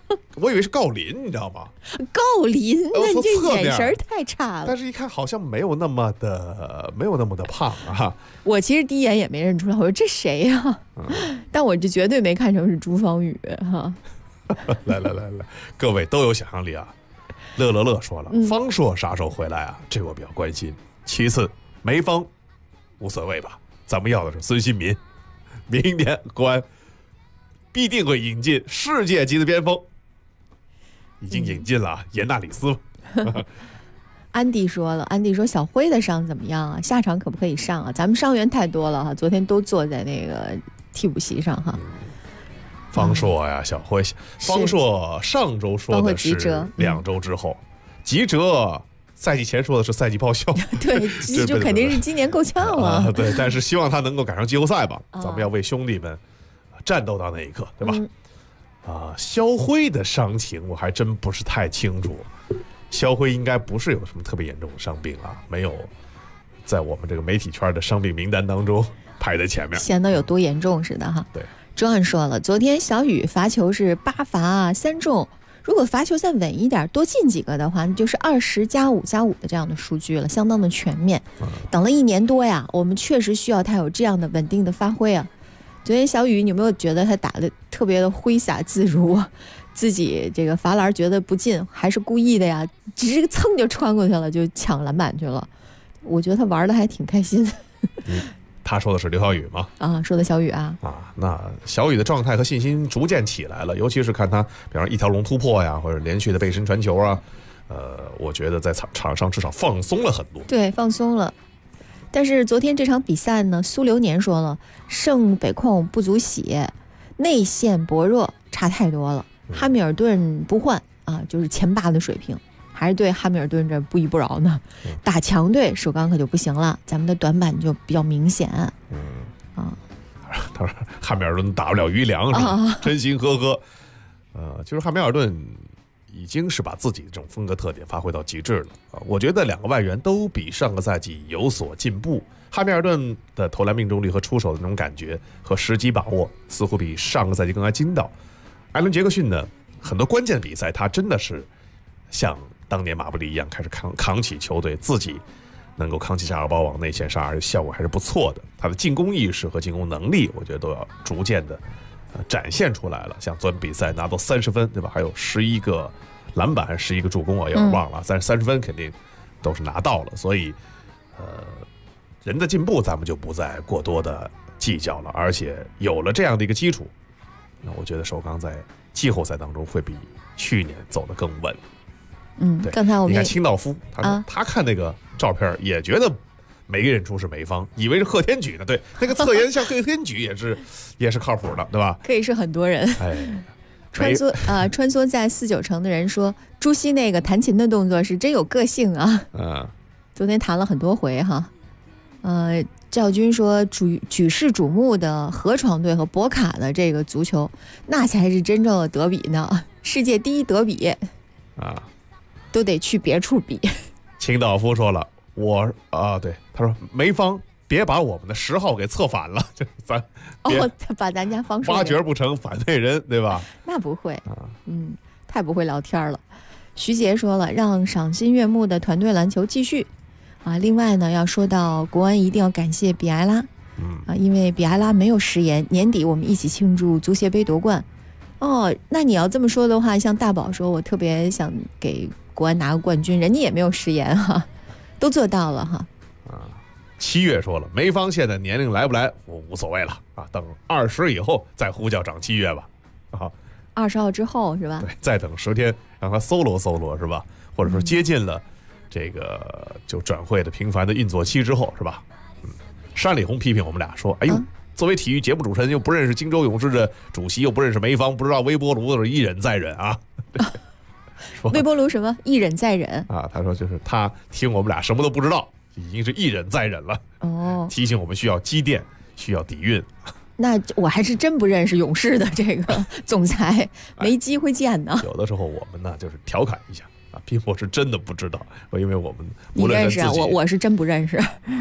我以为是郜林，你知道吗？ 郜林，那你这眼神太差了。 但是一看好像没有那么的胖啊。 我其实第一眼也没认出来，我说这谁呀？但我这绝对没看成是朱芳雨哈。 来，各位都有想象力啊。乐说了，方硕啥时候回来啊？这个我比较关心。其次，梅芳无所谓吧，咱们要的是孙兴民。明年国安必定会引进世界级的边锋，已经引进了严纳里斯。 安迪说了，安迪说小辉的伤怎么样啊？下场可不可以上啊？咱们伤员太多了哈，昨天都坐在那个替补席上哈。 方硕呀，小辉，方硕上周说的是2周之后，吉哲赛季前说的是赛季报销， 对，就肯定是今年够呛了。 对，但是希望他能够赶上季后赛吧，咱们要为兄弟们战斗到那一刻，对吧？肖辉的伤情我还真不是太清楚，肖辉应该不是有什么特别严重的伤病啊，没有在我们这个媒体圈的伤病名单当中排在前面， 显得有多严重似的哈。 对。 周安说了，昨天小雨罚球是8罚3中，如果罚球再稳一点，多进几个的话，那就是20+5+5的这样的数据了，相当的全面。等了1年多呀，我们确实需要他有这样的稳定的发挥啊。昨天小雨，你有没有觉得他打得特别的挥洒自如啊？自己这个罚篮觉得不进，还是故意的呀？只是蹭就穿过去了，就抢篮板去了。我觉得他玩的还挺开心的。 他说的是刘晓宇吗？ 说的小雨啊。 那小雨的状态和信心逐渐起来了，尤其是看他，比方说一条龙突破呀，或者连续的背身传球啊，我觉得在场上至少放松了很多。对，放松了。但是昨天这场比赛呢，苏流年说了，胜北控不足喜，内线薄弱，差太多了。哈密尔顿不换啊，就是前8的水平。还是对哈密尔顿这不依不饶呢，打强队首钢可就不行了，咱们的短板就比较明显。他说哈密尔顿打不了余粮是吧？真心呵呵。就是哈密尔顿已经是把自己这种风格特点发挥到极致了啊！我觉得2个外援都比上个赛季有所进步。哈密尔顿的投篮命中率和出手的那种感觉和时机把握，似乎比上个赛季更加精到。艾伦·杰克逊呢，很多关键的比赛他真的是像当年马布里一样开始扛起球队，自己能够扛起下个包往内线杀，效果还是不错的。他的进攻意识和进攻能力，我觉得都要逐渐的展现出来了。像昨天比赛拿到30分，对吧？还有11个篮板，11个助攻，我有点忘了，但是30分肯定都是拿到了。所以，人的进步咱们就不再过多的计较了。而且有了这样的一个基础，那我觉得首钢在季后赛当中会比去年走得更稳。对，刚才我们你看清道夫，他看那个照片也觉得没认出是梅芳，以为是贺天举呢。对，那个侧颜像贺天举也是靠谱的，对吧？可以是很多人。穿梭在49城的人说，朱熹那个弹琴的动作是真有个性啊。昨天弹了很多回哈。赵军说举世瞩目的河床队和博卡的这个足球，那才是真正的德比呢，世界第一德比啊。都得去别处比。清道夫说了，对，他说梅芳别把我们的10号给策反了，就咱把咱家方说挖掘不成反对人，对吧？那不会太不会聊天了。徐杰说了，让赏心悦目的团队篮球继续啊。另外呢，要说到国安一定要感谢比埃拉因为比埃拉没有食言，年底我们一起庆祝足协杯夺冠。那你要这么说的话，像大宝说，我特别想给国安拿个冠军，人家也没有食言哈，都做到了哈。7月说了，梅芳现在年龄来不来我无所谓了啊，等20以后再呼叫长7月吧。20号之后是吧？对，再等10天让他搜罗是吧？或者说接近了这个就转会的频繁的运作期之后是吧？山里红批评我们俩说，哎呦。作为体育节目主持人，又不认识荆州勇士的主席，又不认识梅芳，不知道微波炉都是一忍再忍啊。微波炉什么一忍再忍啊？他说就是他听我们俩什么都不知道，已经是一忍再忍了。提醒我们需要积淀，需要底蕴。那我还是真不认识勇士的这个总裁，没机会见呢。有的时候我们呢就是调侃一下啊，并不是真的不知道，因为我们你认识啊，我是真不认识。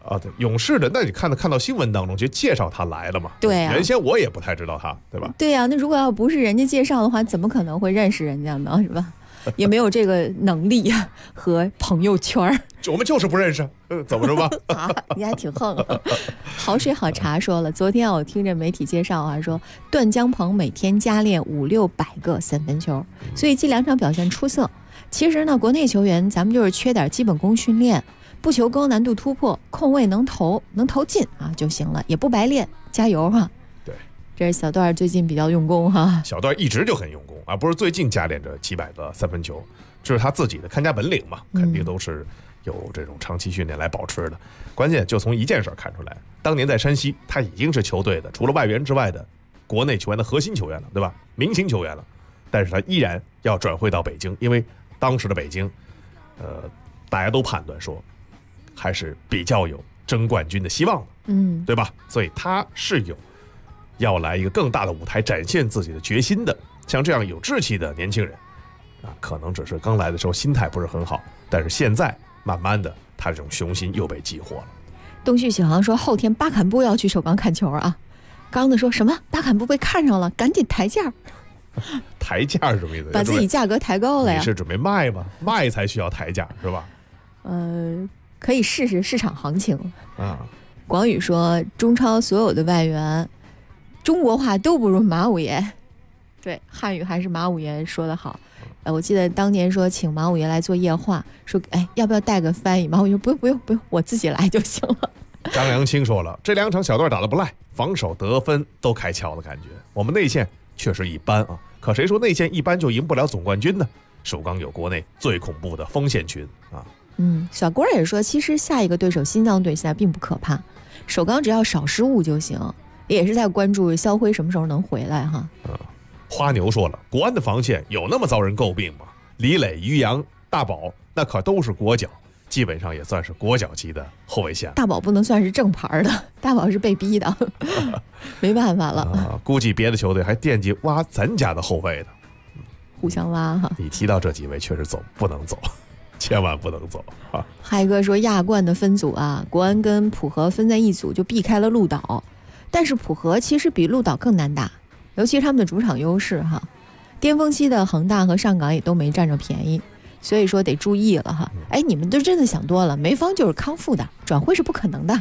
啊，对，勇士的，那你看到新闻当中就介绍他来了嘛？ 对啊， 原先我也不太知道他，对吧？ 对啊，那如果要不是人家介绍的话，怎么可能会认识人家呢？是吧？也没有这个能力和朋友圈。 我们就是不认识，怎么着吧？ 啊，你还挺横。好水好茶说了，昨天我听着媒体介绍啊，说段江鹏每天加练500-600个三分球，所以这2场表现出色。其实呢，国内球员咱们就是缺点基本功训练，不求高难度突破，空位能投进啊就行了，也不白练，加油哈。 对， 这是小段最近比较用功哈。 小段一直就很用功，而不是最近加练着几百个三分球，这是他自己的看家本领嘛，肯定都是有这种长期训练来保持的。关键就从一件事看出来，当年在山西，他已经是球队的除了外援之外的国内球员的核心球员了，对吧？明星球员了，但是他依然要转会到北京，因为当时的北京，大家都判断说，还是比较有争冠军的希望的，对吧？所以他是有要来一个更大的舞台展现自己的决心的。像这样有志气的年轻人，啊，可能只是刚来的时候心态不是很好，但是现在慢慢的，他这种雄心又被激活了。 东旭启航说，后天巴坎布要去首钢看球啊。刚子说什么？巴坎布被看上了，赶紧抬价。 抬价是什么意思？ 把自己价格抬高了呀？ 你是准备卖吗？卖才需要抬价是吧？ 可以试试市场行情啊。 广宇说，中超所有的外援中国话都不如马五爷。对，汉语还是马五爷说的好。我记得当年说请马五爷来做夜话，说要不要带个翻译？马五爷说不用，我自己来就行了。 张良清说了，这2场小段打得不赖，防守得分都开窍的感觉。我们内线确实一般啊，可谁说内线一般就赢不了总冠军呢？首钢有国内最恐怖的锋线群啊。 小郭也说，其实下一个对手心脏队现在并不可怕，首钢只要少失误就行。也是在关注肖辉什么时候能回来哈。 花牛说了，国安的防线有那么遭人诟病吗？李磊、于洋、大宝那可都是国脚，基本上也算是国脚级的后卫线。 大宝不能算是正牌的，大宝是被逼的，没办法了。 估计别的球队还惦记挖咱家的后卫的， 互相挖哈。 你提到这几位确实不能走，千万不能走啊！ 嗨哥说，亚冠的分组啊，国安跟浦和分在一组，就避开了鹿岛，但是浦和其实比鹿岛更难打，尤其是他们的主场优势哈。巅峰期的恒大和上港也都没占着便宜，所以说得注意了哈。你们都真的想多了，梅方就是康复的，转会是不可能的。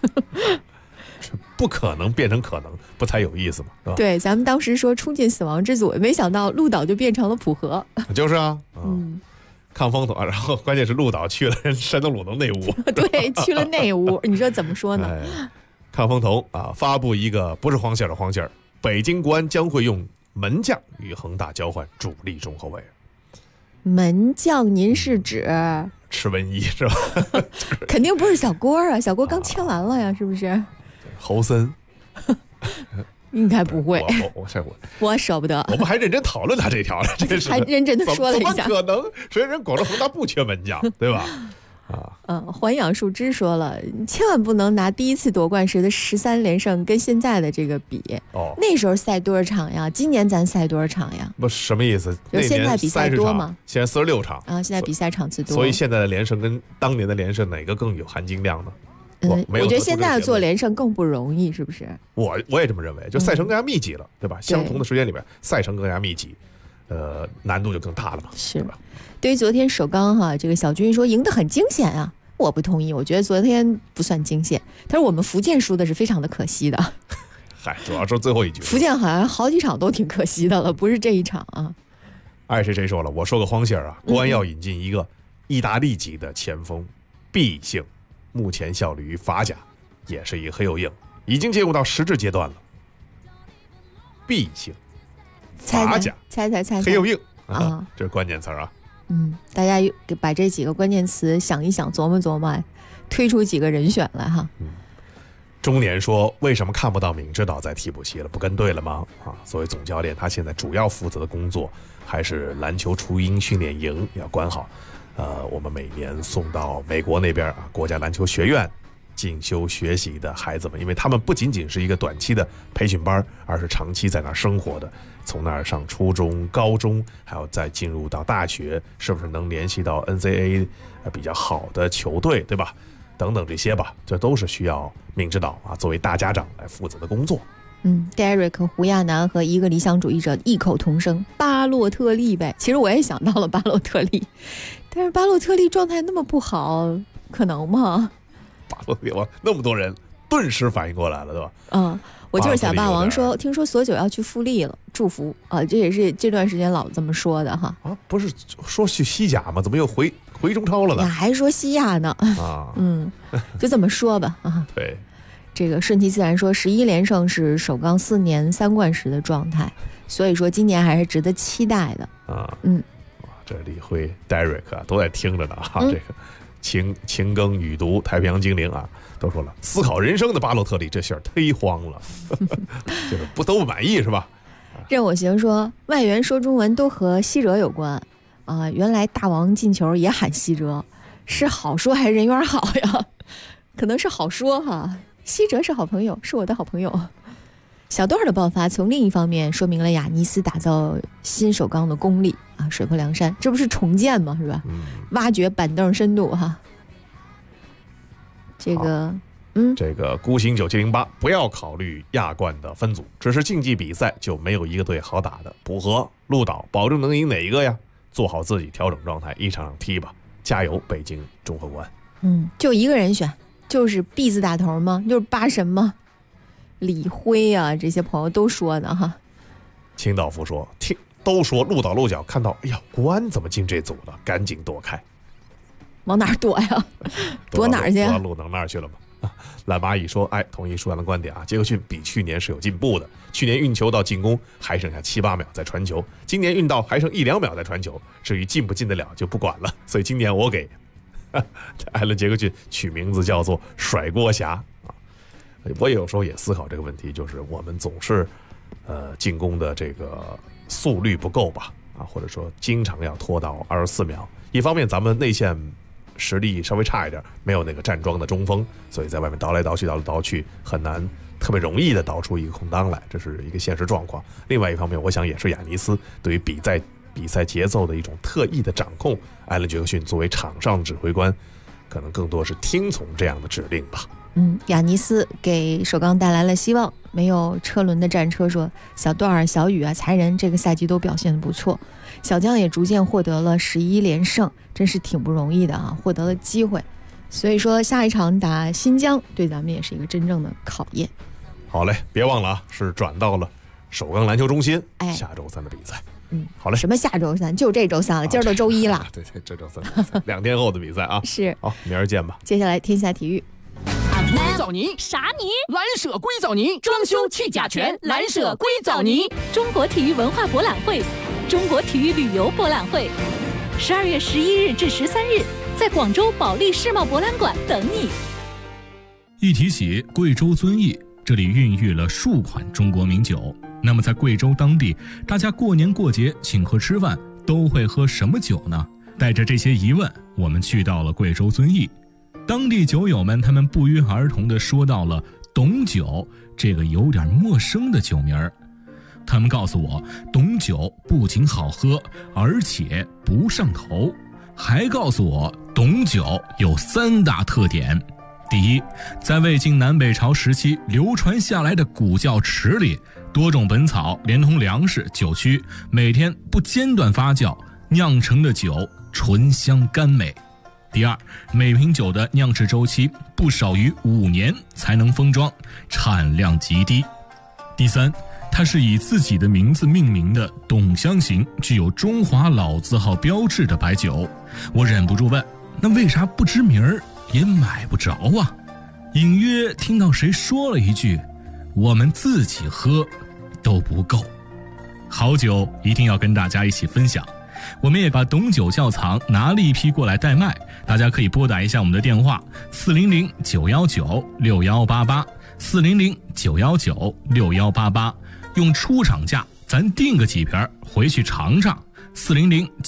不可能变成可能，不才有意思吗？是吧？ 对，咱们当时说冲进死亡之组，没想到鹿岛就变成了浦和。 就是啊，抗风头，然后关键是鹿岛去了山东鲁能内屋， 对，去了内屋，你说怎么说呢？ 抗风头啊，发布一个不是黄线的黄线，北京国安将会用门将与恒大交换主力中后卫。 门将，您是指池文一是吧？ 肯定不是小郭啊，小郭刚签完了呀，是不是？ 侯森应该不会，我舍不得。 我们还认真讨论他这条了，这是还认真的说了一下， 怎么可能？谁人广州恒大不缺门将，对吧？ 环养树枝说了，你千万不能拿第一次夺冠时的13连胜跟现在的这个比。那时候赛多少场呀？今年咱赛多少场呀？ 不，什么意思？ 就现在比赛多吗？ 现在46场啊，现在比赛场次多。 所以现在的连胜跟当年的连胜哪个更有含金量呢？ 我觉得现在做连胜更不容易，是不是？ 我也这么认为，就赛程更加密集了，对吧？相同的时间里边，赛程更加密集，难度就更大了嘛， 是吧？ 对于昨天首钢哈，这个小军说赢得很惊险啊，我不同意，我觉得昨天不算惊险。他说我们福建输的是非常的可惜的。 嗨，主要说最后一局， 福建好像好几场都挺可惜的了，不是这一场啊。 爱谁说了，我说个荒信啊，国安要引进一个意大利籍的前锋毕姓。目前效力于法甲，也是一个黑又硬，已经进入到实质阶段了。毕姓，法甲， 猜， 黑又硬啊，这是关键词啊。 大家把这几个关键词想一想，琢磨琢磨，推出几个人选来哈。 中年说，为什么看不到闵指导在替补席了？不跟队了吗？作为总教练，他现在主要负责的工作还是篮球雏鹰训练营要管好。我们每年送到美国那边国家篮球学院进修学习的孩子们，因为他们不仅仅是一个短期的培训班，而是长期在那儿生活的，从那儿上初中、高中，还有再进入到大学，是不是能联系到 NCAA 比较好的球队，对吧？ 等等这些吧，这都是需要明指导啊，作为大家长来负责的工作。 Derek 胡亚楠和一个理想主义者异口同声，巴洛特利呗。其实我也想到了巴洛特利，但是巴洛特利状态那么不好，可能吗？ 巴洛特利那么多人顿时反应过来了，对吧？ 我就是小霸王说，听说索九要去富力了，祝福啊！这也是这段时间老这么说的哈。 不是说去西甲吗？怎么又回中超了呢？ 还说西亚呢？就这么说吧啊。 对。 这个顺其自然说11连胜是首钢4年3冠时的状态，所以说今年还是值得期待的啊。这李辉 Derek 啊都在听着呢啊。这个秦庚、雨读、太平洋精灵啊都说了，思考人生的巴洛特利这事儿忒慌了，就是都不满意是吧？ 任我行说外援说中文都和西哲有关啊，原来大王进球也喊西哲，是好说还是人缘好呀？可能是好说哈。西哲是好朋友，是我的好朋友。小段的爆发从另一方面说明了雅尼斯打造新首钢的功力啊，水泊梁山，这不是重建吗？是吧？挖掘板凳深度哈。这个孤星9708不要考虑亚冠的分组，只是竞技比赛就没有一个队好打的。浦和、鹿岛保证能赢哪一个呀？做好自己调整状态，一场场踢吧，加油！北京中赫关。 就一个人选。就是 B 字打头吗？就是八神吗？李辉啊，这些朋友都说的哈。 清道夫说，都说鹿岛鹿角看到，哎呀，国安怎么进这组了？赶紧躲开。 往哪儿躲呀？躲哪儿去？ 躲到鹿能那儿去了吗？蓝蚂蚁说，同意舒阳的观点啊，杰克逊比去年是有进步的。去年运球到进攻还剩下7、8秒在传球，今年运到还剩1、2秒在传球。至于进不进得了就不管了。所以今年我给艾伦·杰克逊取名字叫做甩锅侠啊！我有时候也思考这个问题，就是我们总是进攻的这个速率不够吧啊，或者说经常要拖到24秒。一方面咱们内线实力稍微差一点，没有那个站桩的中锋，所以在外面倒来倒去很难特别容易的倒出一个空当来，这是一个现实状况。另外一方面，我想也是雅尼斯对于比赛节奏的一种特意的掌控。艾伦·杰克逊作为场上指挥官，可能更多是听从这样的指令吧。 雅尼斯给首钢带来了希望。没有车轮的战车说，小段、小雨啊、才人这个赛季都表现得不错，小将也逐渐获得了11连胜，真是挺不容易的啊，获得了机会。所以说下一场打新疆对咱们也是一个真正的考验。 好嘞，别忘了啊，是转到了首钢篮球中心，下周3的比赛。好嘞， 什么下周3？就这周3了，今儿都周1了。 对，这周3，2天后的比赛啊。 是。 好，明儿见吧。 接下来天下体育。 硅藻泥啥泥？蓝舍硅藻泥，装修去甲醛，蓝舍硅藻泥。 中国体育文化博览会，中国体育旅游博览会，12月11日至13日，在广州保利世贸博览馆等你。 一提起贵州遵义，这里孕育了数款中国名酒。那么在贵州当地，大家过年过节请客吃饭都会喝什么酒呢？带着这些疑问，我们去到了贵州遵义。当地酒友们他们不约而同地说到了董酒这个有点陌生的酒名儿。他们告诉我，董酒不仅好喝，而且不上头，还告诉我董酒有3大特点。第一，在魏晋南北朝时期流传下来的古窖池里，多种本草连同粮食、酒曲，每天不间断发酵酿成的酒醇香甘美。第二，每瓶酒的酿制周期不少于5年才能封装，产量极低。第三，它是以自己的名字命名的董香型，具有中华老字号标志的白酒。我忍不住问，那为啥不知名儿也买不着啊？隐约听到谁说了一句，我们自己喝都不够。好酒一定要跟大家一起分享。我们也把董酒窖藏拿了一批过来代卖，大家可以拨打一下我们的电话400-919-6188 400-919-6188，用出厂价咱订个几瓶回去尝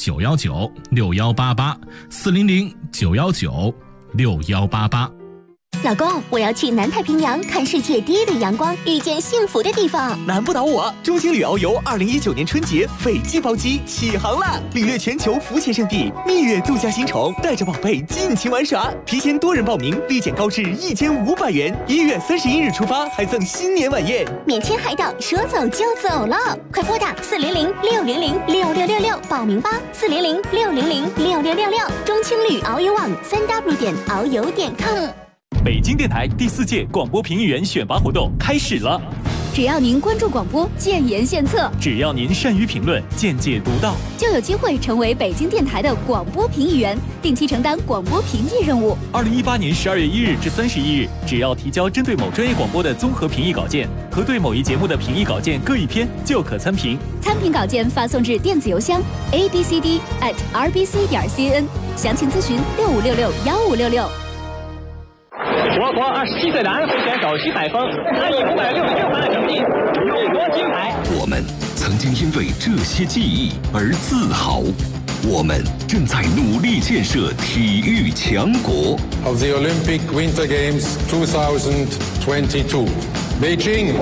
尝。400-919-6188 400-919-6188。 老公，我要去南太平洋看世界第一缕阳光，遇见幸福的地方。 难不倒我！中青旅遨游2019年春节斐济包机启航啦！领略全球浮潜圣地，蜜月度假新城，带着宝贝尽情玩耍。提前多人报名，立减高至1500元。1月31日出发，还赠新年晚宴， 免签海岛，说走就走了！快拨打400-600-6666报名吧！400-600-6666，中青旅遨游网3w.遨游.com。 北京电台第4届广播评议员选拔活动开始了。 只要您关注广播，建言献策， 只要您善于评论，见解独到， 就有机会成为北京电台的广播评议员，定期承担广播评议任务。 2018年12月1日至31日，只要提交针对某专业广播的综合评议稿件和对某一节目的评议稿件各1篇，就可参评。 参评稿件发送至电子邮箱 abcd@rbc.cn， 详情咨询65661566。 我国27岁男飞选手徐载峰，他以566分的成绩勇夺金牌。 我们曾经因为这些记忆而自豪，我们正在努力建设体育强国。 Of the Olympic Winter Games 2022, Beijing。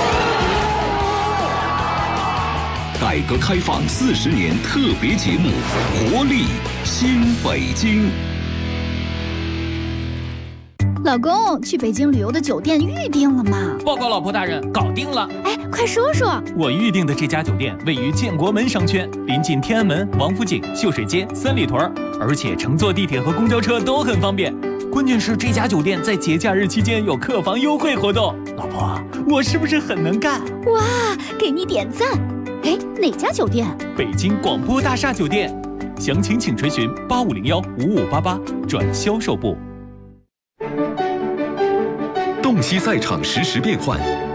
改革开放40年特别节目《活力新北京》。 老公，去北京旅游的酒店预定了吗？ 报告老婆大人，搞定了。 哎，快说说。 我预定的这家酒店位于建国门商圈，临近天安门、王府井、秀水街、三里屯，而且乘坐地铁和公交车都很方便。关键是这家酒店在节假日期间有客房优惠活动。老婆，我是不是很能干？ 哇，给你点赞。哎，哪家酒店？ 北京广播大厦酒店。详情请垂询8501-5588转销售部。 洞悉赛场实时变换，